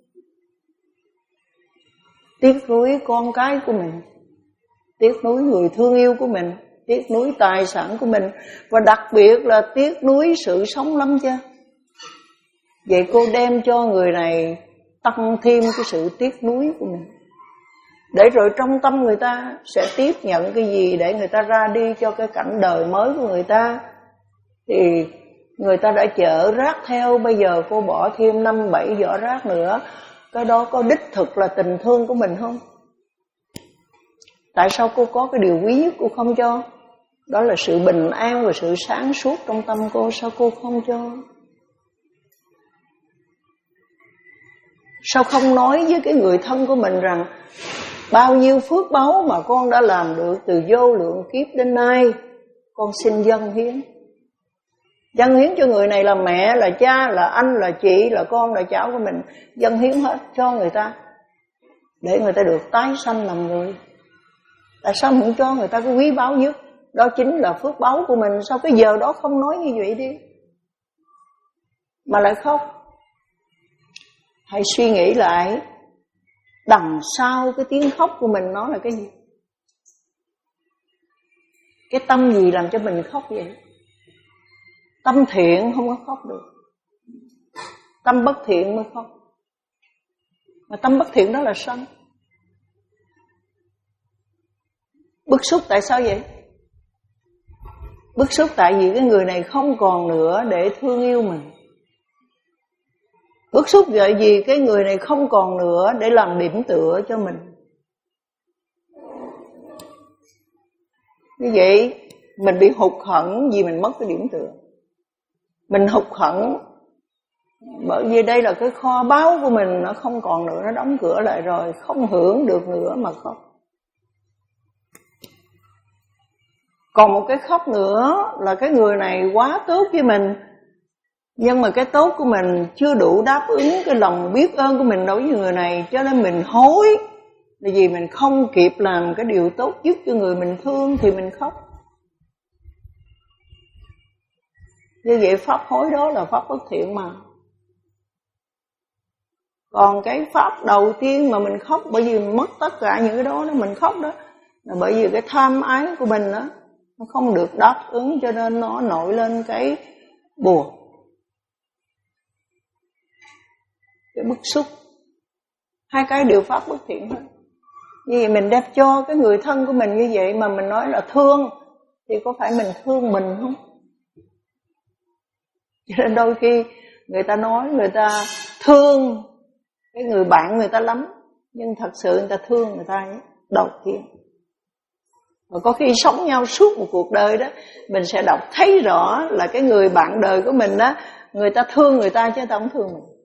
Tiếc nuối con cái của mình, tiếc nuối người thương yêu của mình, tiếc nuối tài sản của mình, và đặc biệt là tiếc nuối sự sống lắm chứ. Vậy cô đem cho người này tăng thêm cái sự tiếc nuối của mình, để rồi trong tâm người ta sẽ tiếp nhận cái gì để người ta ra đi cho cái cảnh đời mới của người ta. Thì người ta đã chở rác theo, bây giờ cô bỏ thêm năm bảy giỏ rác nữa, cái đó có đích thực là tình thương của mình không? Tại sao cô có cái điều quý nhất cô không cho? Đó là sự bình an và sự sáng suốt trong tâm cô, sao cô không cho? Sao không nói với cái người thân của mình rằng bao nhiêu phước báu mà con đã làm được từ vô lượng kiếp đến nay, con xin dâng hiến. Dâng hiến cho người này là mẹ, là cha, là anh, là chị, là con, là cháu của mình. Dâng hiến hết cho người ta, để người ta được tái sanh làm người. Tại sao mình cho người ta cái quý báu nhất? Đó chính là phước báu của mình. Sao cái giờ đó không nói như vậy đi, mà lại khóc? Hãy suy nghĩ lại, đằng sau cái tiếng khóc của mình nó là cái gì? Cái tâm gì làm cho mình khóc vậy? Tâm thiện không có khóc được, tâm bất thiện mới khóc. Mà tâm bất thiện đó là sân. Bức xúc tại sao vậy? Bức xúc tại vì cái người này không còn nữa để thương yêu mình. Bức xúc vậy vì cái người này không còn nữa để làm điểm tựa cho mình. Như vậy mình bị hụt hẫng vì mình mất cái điểm tựa. Mình hụt hẫng bởi vì đây là cái kho báu của mình, nó không còn nữa, nó đóng cửa lại rồi, không hưởng được nữa mà khóc. Còn một cái khóc nữa là cái người này quá tốt với mình, nhưng mà cái tốt của mình chưa đủ đáp ứng cái lòng biết ơn của mình đối với người này, cho nên mình hối. Là vì mình không kịp làm cái điều tốt nhất cho người mình thương thì mình khóc. Như vậy pháp hối đó là pháp bất thiện mà. Còn cái pháp đầu tiên mà mình khóc bởi vì mất tất cả những cái đó, đó mình khóc đó là bởi vì cái tham ái của mình đó nó không được đáp ứng, cho nên nó nổi lên cái buồn, cái bức xúc. Hai cái đều pháp bất thiện hết. Như vậy mình đem cho cái người thân của mình như vậy mà mình nói là thương, thì có phải mình thương mình không? Cho nên đôi khi người ta nói người ta thương cái người bạn người ta lắm, nhưng thật sự người ta thương người ta ấy, đầu tiên. Và có khi sống nhau suốt một cuộc đời đó, mình sẽ đọc thấy rõ là cái người bạn đời của mình đó, người ta thương người ta chứ người ta không thương mình.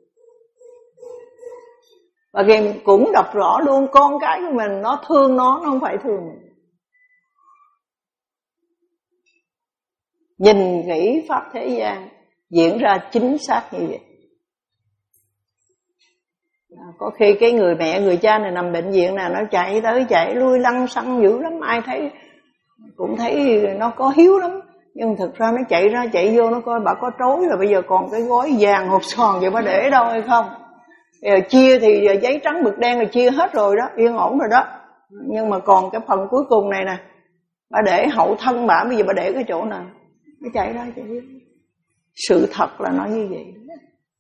Và cũng đọc rõ luôn con cái của mình, nó thương nó, nó không phải thương mình. Nhìn kỹ pháp thế gian diễn ra chính xác như vậy. Có khi cái người mẹ người cha này nằm bệnh viện nè, nó chạy tới chạy lui lăn xăng dữ lắm, ai thấy cũng thấy nó có hiếu lắm, nhưng thực ra nó chạy ra chạy vô nó coi bà có trối là bây giờ còn cái gói vàng hột xoàn vậy bà để đâu hay không. Bây giờ chia thì giấy trắng mực đen là chia hết rồi đó, yên ổn rồi đó, nhưng mà còn cái phần cuối cùng này nè, bà để hậu thân bà, bây giờ bà để cái chỗ nào, nó chạy ra chạy vô. Sự thật là nó như vậy đó.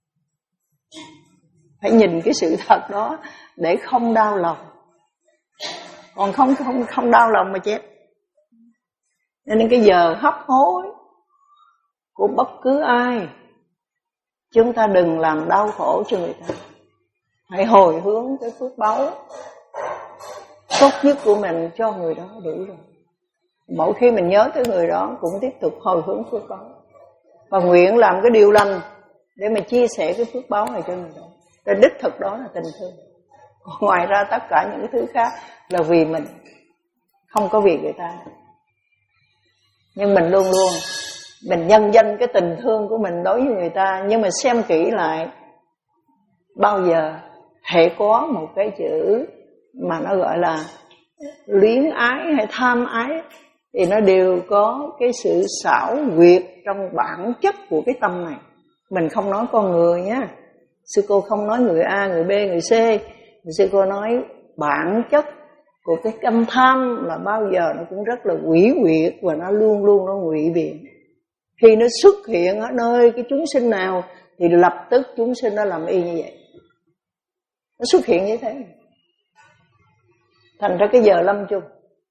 Phải nhìn cái sự thật đó để không đau lòng. Còn không không không đau lòng mà chết. Nên cái giờ hấp hối của bất cứ ai, chúng ta đừng làm đau khổ cho người ta. Hãy hồi hướng cái phước báu tốt nhất của mình cho người đó đủ rồi. Mỗi khi mình nhớ tới người đó cũng tiếp tục hồi hướng phước báu và nguyện làm cái điều lành để mà chia sẻ cái phước báu này cho người đó. Cái đích thực đó là tình thương. Còn ngoài ra tất cả những cái thứ khác là vì mình, không có vì người ta. Nhưng mình luôn luôn mình nhân danh cái tình thương của mình đối với người ta, nhưng mà xem kỹ lại, bao giờ hệ có một cái chữ mà nó gọi là luyến ái hay tham ái thì nó đều có cái sự xảo quyệt trong bản chất của cái tâm này. Mình không nói con người nhá, sư cô không nói người A, người B, người C. Sư cô nói bản chất của cái tâm tham là bao giờ nó cũng rất là quỷ quyệt và nó luôn luôn nó ngụy biện. Khi nó xuất hiện ở nơi cái chúng sinh nào thì lập tức chúng sinh nó làm y như vậy. Nó xuất hiện như thế. Thành ra cái giờ lâm chung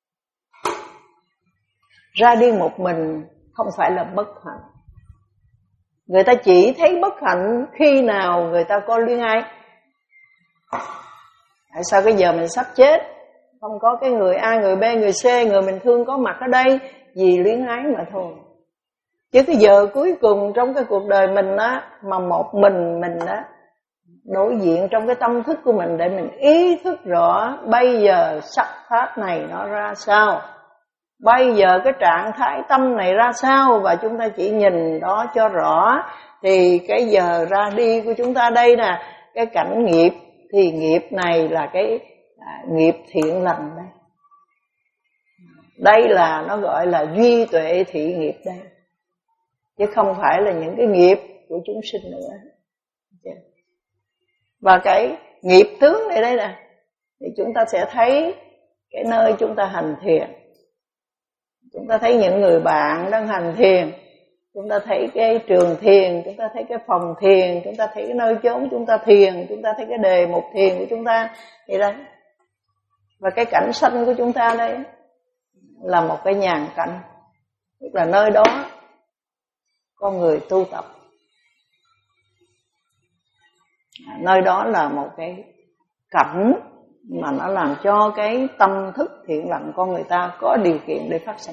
ra đi một mình không phải là bất hạnh. Người ta chỉ thấy bất hạnh khi nào người ta có luyến ái. Tại sao cái giờ mình sắp chết không có cái người A, người B, người C, người mình thương có mặt ở đây? Vì luyến ái mà thôi. Chứ cái giờ cuối cùng trong cái cuộc đời mình á, mà một mình mình á đối diện trong cái tâm thức của mình để mình ý thức rõ bây giờ sắc pháp này nó ra sao, bây giờ cái trạng thái tâm này ra sao, và chúng ta chỉ nhìn đó cho rõ. Thì cái giờ ra đi của chúng ta đây nè, cái cảnh nghiệp thì nghiệp này là cái à, nghiệp thiện lành đây. Đây là nó gọi là duy tuệ thị nghiệp đây, chứ không phải là những cái nghiệp của chúng sinh nữa. Và cái nghiệp tướng này đây nè, thì chúng ta sẽ thấy cái nơi chúng ta hành thiền. Chúng ta thấy những người bạn đang hành thiền, chúng ta thấy cái trường thiền, chúng ta thấy cái phòng thiền, chúng ta thấy cái nơi chốn chúng ta thiền, chúng ta thấy cái đề mục thiền của chúng ta vậy đấy. Và cái cảnh sanh của chúng ta đây là một cái nhàn cảnh, tức là nơi đó con người tu tập. Nơi đó là một cái cảnh mà nó làm cho cái tâm thức thiện lành con người ta có điều kiện để phát sinh.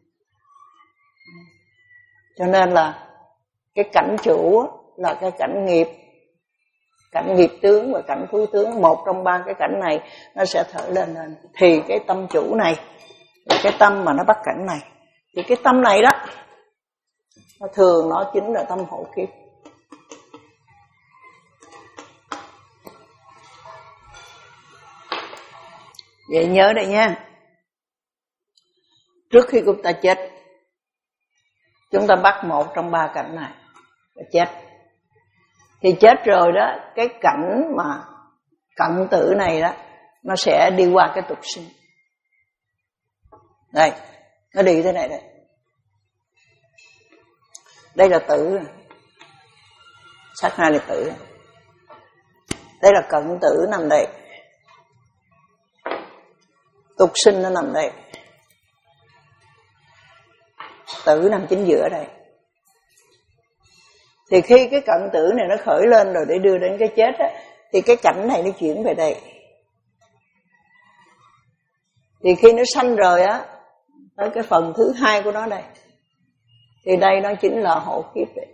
Cho nên là cái cảnh chủ là cái cảnh nghiệp, cảnh nghiệp tướng và cảnh thú tướng. Một trong ba cái cảnh này nó sẽ thở lên lên. Thì cái tâm chủ này là cái tâm mà nó bắt cảnh này. Thì cái tâm này đó, nó thường nó chính là tâm hộ kiếp. Vậy nhớ đây nha, trước khi chúng ta chết, Chúng ta bắt một trong ba cảnh này là chết. Thì chết rồi đó, cái cảnh mà cận tử này đó, nó sẽ đi qua cái tục sinh. Đây, nó đi thế này đây. Đây là tử, sát na là tử. Đây là cận tử nằm đây. Tục sinh nó nằm đây. Tử nằm chính giữa đây. Thì khi cái cận tử này nó khởi lên rồi để đưa đến cái chết á, thì cái cảnh này nó chuyển về đây. Thì khi nó sanh rồi á, tới cái phần thứ hai của nó đây, thì đây nó chính là hộ kiếp đấy.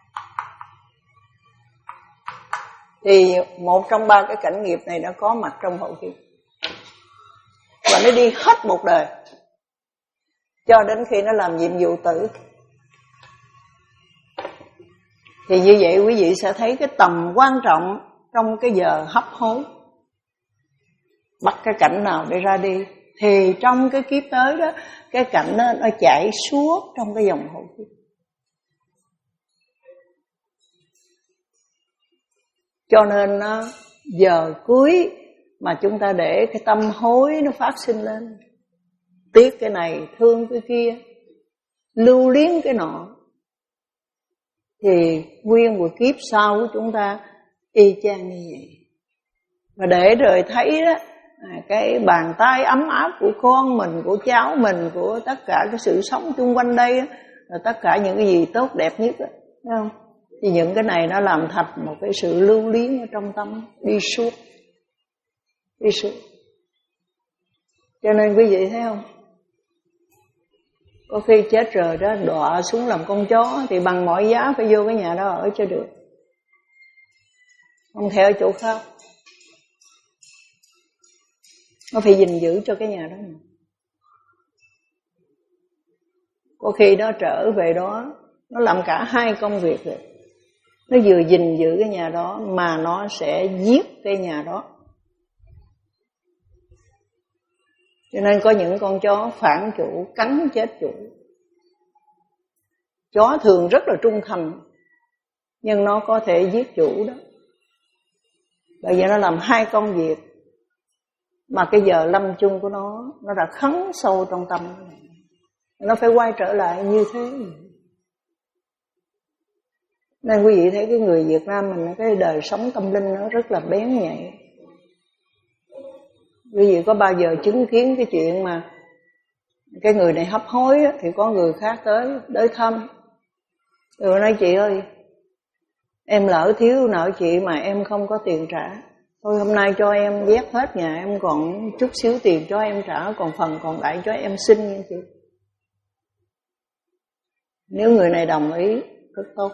Thì một trong ba cái cảnh nghiệp này nó có mặt trong hộ kiếp, và nó đi hết một đời cho đến khi nó làm nhiệm vụ tử. Thì như vậy quý vị sẽ thấy cái tầm quan trọng trong cái giờ hấp hối. Bắt cái cảnh nào để ra đi, thì trong cái kiếp tới đó, cái cảnh đó nó chạy suốt trong cái dòng hộ kiếp. Cho nên nó giờ cuối mà chúng ta để cái tâm hối nó phát sinh lên, tiếc cái này, thương cái kia, lưu luyến cái nọ, thì nguyên một kiếp sau của chúng ta y chang như vậy. Và để rồi thấy đó, cái bàn tay ấm áp của con mình, của cháu mình, của tất cả cái sự sống chung quanh đây đó, là tất cả những cái gì tốt đẹp nhất đó, thấy không? Thì những cái này nó làm thành một cái sự lưu luyến ở trong tâm, đi suốt, đi suốt. Cho nên quý vị thấy không? Có khi chết rồi đó, đọa xuống làm con chó, thì bằng mọi giá phải vô cái nhà đó ở cho được, không thể ở chỗ khác. Nó phải gìn giữ cho cái nhà đó. Có khi đó trở về đó, nó làm cả hai công việc rồi. Nó vừa gìn giữ cái nhà đó, mà nó sẽ giết cái nhà đó. Cho nên có những con chó phản chủ, cắn chết chủ. Chó thường rất là trung thành, nhưng nó có thể giết chủ đó. Bởi vì nó làm hai công việc, mà cái giờ lâm chung của nó, nó đã khấn sâu trong tâm. Nó phải quay trở lại như thế. Nên quý vị thấy cái người Việt Nam mình, cái đời sống tâm linh nó rất là bén nhạy. Quý vị có bao giờ chứng kiến cái chuyện mà cái người này hấp hối á, thì có người khác tới tới thăm, rồi nói chị ơi, em lỡ thiếu nợ chị mà em không có tiền trả, thôi hôm nay cho em vét hết nhà, em còn chút xíu tiền cho em trả, còn phần còn lại cho em xin nha chị. Nếu người này đồng ý rất tốt,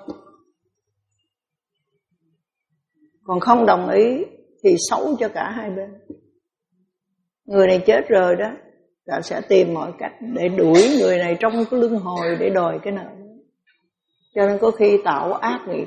còn không đồng ý thì xấu cho cả hai bên. Người này chết rồi đó, ta sẽ tìm mọi cách để đuổi người này trong cái luân hồi để đòi cái nợ. Cho nên có khi tạo ác nghiệp,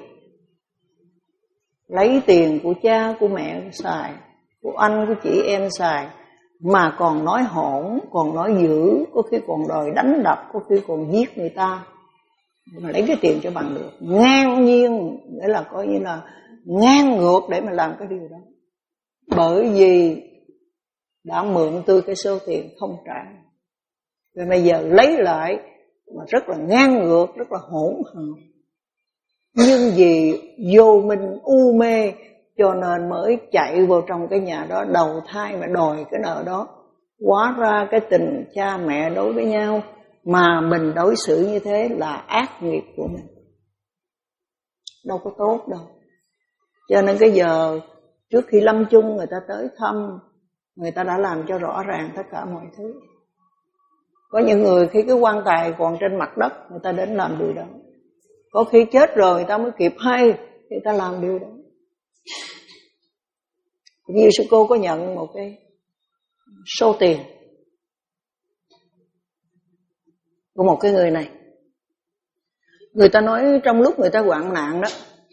lấy tiền của cha, của mẹ xài, của anh, của chị em xài, mà còn nói hỗn, còn nói dữ, có khi còn đòi đánh đập, có khi còn giết người ta, mà lấy cái tiền cho bằng được. Ngang nhiên, nghĩa là coi như là ngang ngược để mà làm cái điều đó. Bởi vì đã mượn tôi cái số tiền không trả, rồi bây giờ lấy lại mà rất là ngang ngược, rất là hỗn hào. Nhưng vì vô minh u mê, cho nên mới chạy vào trong cái nhà đó đầu thai mà đòi cái nợ đó. Hóa ra cái tình cha mẹ đối với nhau mà mình đối xử như thế là ác nghiệp của mình, đâu có tốt đâu. Cho nên cái giờ trước khi lâm chung người ta tới thăm, người ta đã làm cho rõ ràng tất cả mọi thứ. Có những người khi cái quan tài còn trên mặt đất, người ta đến làm điều đó. Có khi chết rồi người ta mới kịp hay, người ta làm điều đó. Như sư cô có nhận một cái số tiền của một cái người này. Người ta nói trong lúc người ta hoạn nạn đó,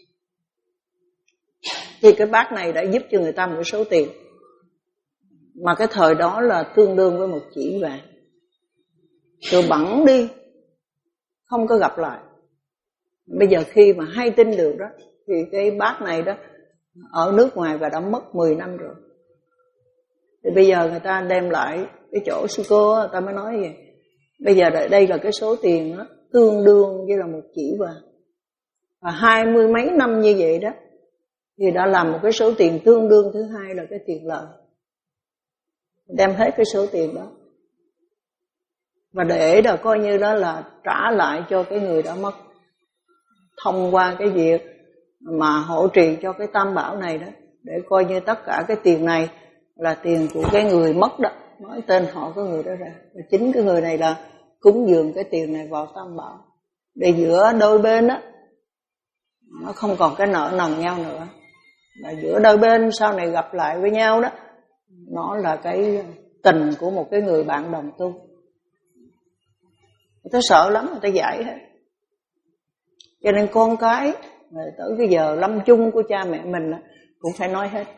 thì cái bác này đã giúp cho người ta một cái số tiền, mà cái thời đó là tương đương với một chỉ vàng. Rồi bẵng đi, không có gặp lại. Bây giờ khi mà hay tin được đó, thì cái bác này đó ở nước ngoài và đã mất mười năm rồi. Thì bây giờ người ta đem lại cái chỗ sư cô, người ta mới nói gì? Bây giờ đây là cái số tiền đó, tương đương với là một chỉ vàng. Và hai mươi mấy năm như vậy đó, thì đã làm một cái số tiền tương đương thứ hai là cái tiền lời. Đem hết cái số tiền đó. Và để là coi như đó là trả lại cho cái người đã mất. Thông qua cái việc mà hộ trì cho cái tam bảo này đó, để coi như tất cả cái tiền này là tiền của cái người mất đó. Nói tên họ cái người đó ra. Và chính cái người này là cúng dường cái tiền này vào tam bảo. Để giữa đôi bên đó, nó không còn cái nợ nần nhau nữa. Và giữa đôi bên sau này gặp lại với nhau đó, nó là cái tình của một cái người bạn đồng tu. Người ta sợ lắm, người ta giải hết. Cho nên con cái tới cái giờ lâm chung của cha mẹ mình cũng phải nói hết.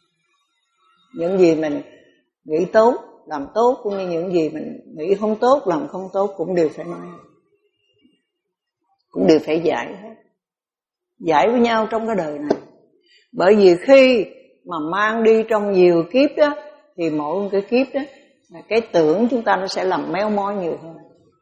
Những gì mình nghĩ tốt, làm tốt, cũng như những gì mình nghĩ không tốt, làm không tốt cũng đều phải nói hết. Cũng đều phải giải hết. Giải với nhau trong cái đời này. Bởi vì khi mà mang đi trong nhiều kiếp đó, thì mỗi cái kiếp đó, cái tưởng chúng ta nó sẽ làm méo mó nhiều hơn.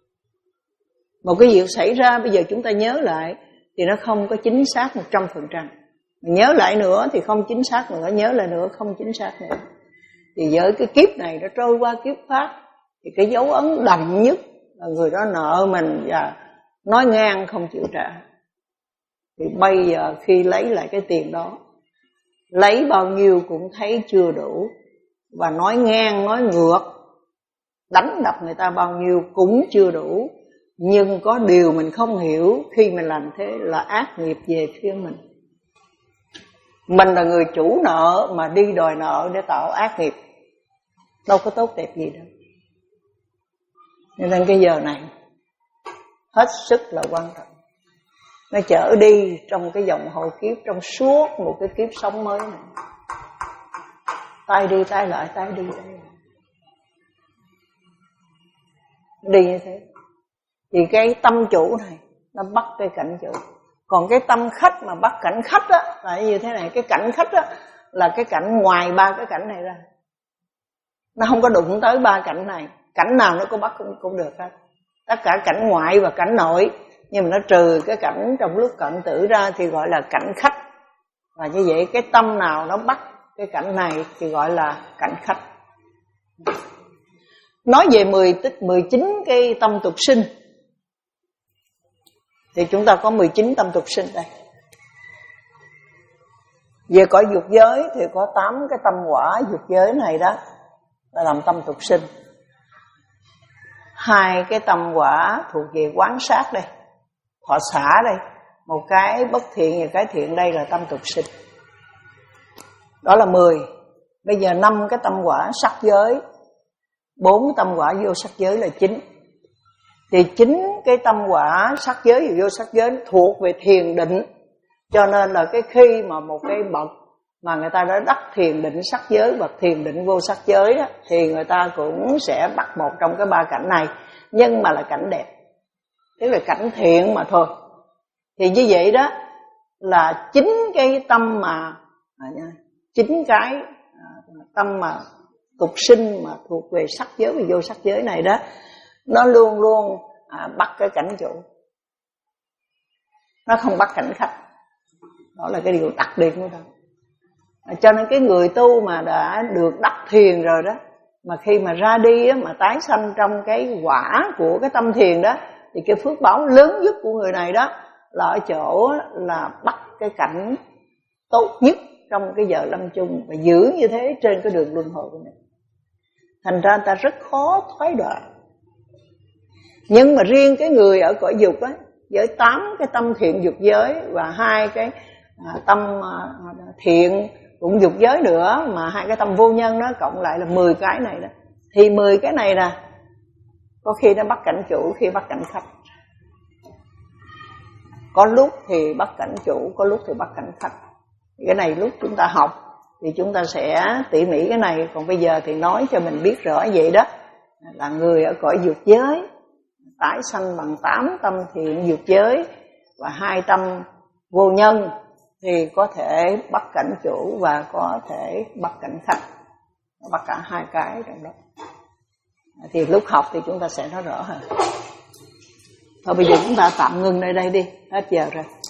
Một cái việc xảy ra bây giờ chúng ta nhớ lại thì nó không có chính xác một trăm phần trăm. Nhớ lại nữa thì không chính xác nữa, nhớ lại nữa không chính xác nữa. Thì với cái kiếp này nó trôi qua kiếp khác, thì cái dấu ấn đậm nhất là người đó nợ mình và nói ngang không chịu trả. Thì bây giờ khi lấy lại cái tiền đó, lấy bao nhiêu cũng thấy chưa đủ, và nói ngang, nói ngược, đánh đập người ta bao nhiêu cũng chưa đủ. Nhưng có điều mình không hiểu, khi mình làm thế là ác nghiệp về phía mình. Mình là người chủ nợ mà đi đòi nợ để tạo ác nghiệp, đâu có tốt đẹp gì đâu. Nên cái giờ này hết sức là quan trọng. Nó chở đi trong cái dòng hồi kiếp, trong suốt một cái kiếp sống mới này. Tay đi tay lại, tay đi tay lại. Đi như thế. Thì cái tâm chủ này nó bắt cái cảnh chủ. Còn cái tâm khách mà bắt cảnh khách á là như thế này. Cái cảnh khách á là cái cảnh ngoài ba cái cảnh này ra. Nó không có đụng tới ba cảnh này. Cảnh nào nó có bắt cũng, cũng được hết. Tất cả cảnh ngoại và cảnh nội. Nhưng mà nó trừ cái cảnh trong lúc cận tử ra thì gọi là cảnh khách. Và như vậy cái tâm nào nó bắt cái cảnh này thì gọi là cảnh khách. Nói về mười chín cái tâm tục sinh thì chúng ta có mười chín tâm tục sinh đây. Về cõi dục giới thì có tám cái tâm quả dục giới này đó là làm tâm tục sinh. Hai cái tâm quả thuộc về quán sát đây, thọ xả đây. Một cái bất thiện và cái thiện đây là tâm tục sinh. Đó là mười. Bây giờ năm cái tâm quả sắc giới, bốn tâm quả vô sắc giới là chín. Thì chính cái tâm quả sắc giới và vô sắc giới thuộc về thiền định. Cho nên là cái khi mà một cái bậc mà người ta đã đắc thiền định sắc giới và thiền định vô sắc giới đó, thì người ta cũng sẽ bắt một trong cái ba cảnh này, nhưng mà là cảnh đẹp, tức là cảnh thiện mà thôi. Thì như vậy đó là chính cái tâm mà chính cái tâm mà tục sinh mà thuộc về sắc giới và vô sắc giới này đó, nó luôn luôn à, bắt cái cảnh chủ, nó không bắt cảnh khách. Đó là cái điều đặc biệt của nó. À, cho nên cái người tu mà đã được đắc thiền rồi đó, mà khi mà ra đi á, mà tái sanh trong cái quả của cái tâm thiền đó, thì cái phước báo lớn nhất của người này đó là ở chỗ là bắt cái cảnh tốt nhất trong cái giờ lâm chung, và giữ như thế trên cái đường luân hồi của mình. Thành ra ta rất khó thoái đoạn. Nhưng mà riêng cái người ở cõi dục á, với tám cái tâm thiện dục giới và hai cái à, tâm à, thiện cũng dục giới nữa, mà hai cái tâm vô nhân đó cộng lại là mười cái này đó, thì mười cái này nè, có khi nó bắt cảnh chủ, khi bắt cảnh khách. Có lúc thì bắt cảnh chủ, có lúc thì bắt cảnh khách. Cái này lúc chúng ta học thì chúng ta sẽ tỉ mỉ cái này. Còn bây giờ thì nói cho mình biết rõ vậy đó, là người ở cõi dục giới tái sanh bằng tám tâm thiện dược giới và hai tâm vô nhân thì có thể bắt cảnh chủ và có thể bắt cảnh khách, bắt cả hai cái trong đó. Thì lúc học thì chúng ta sẽ nói rõ hơn. Thôi bây giờ chúng ta tạm ngưng nơi đây đi, hết giờ rồi.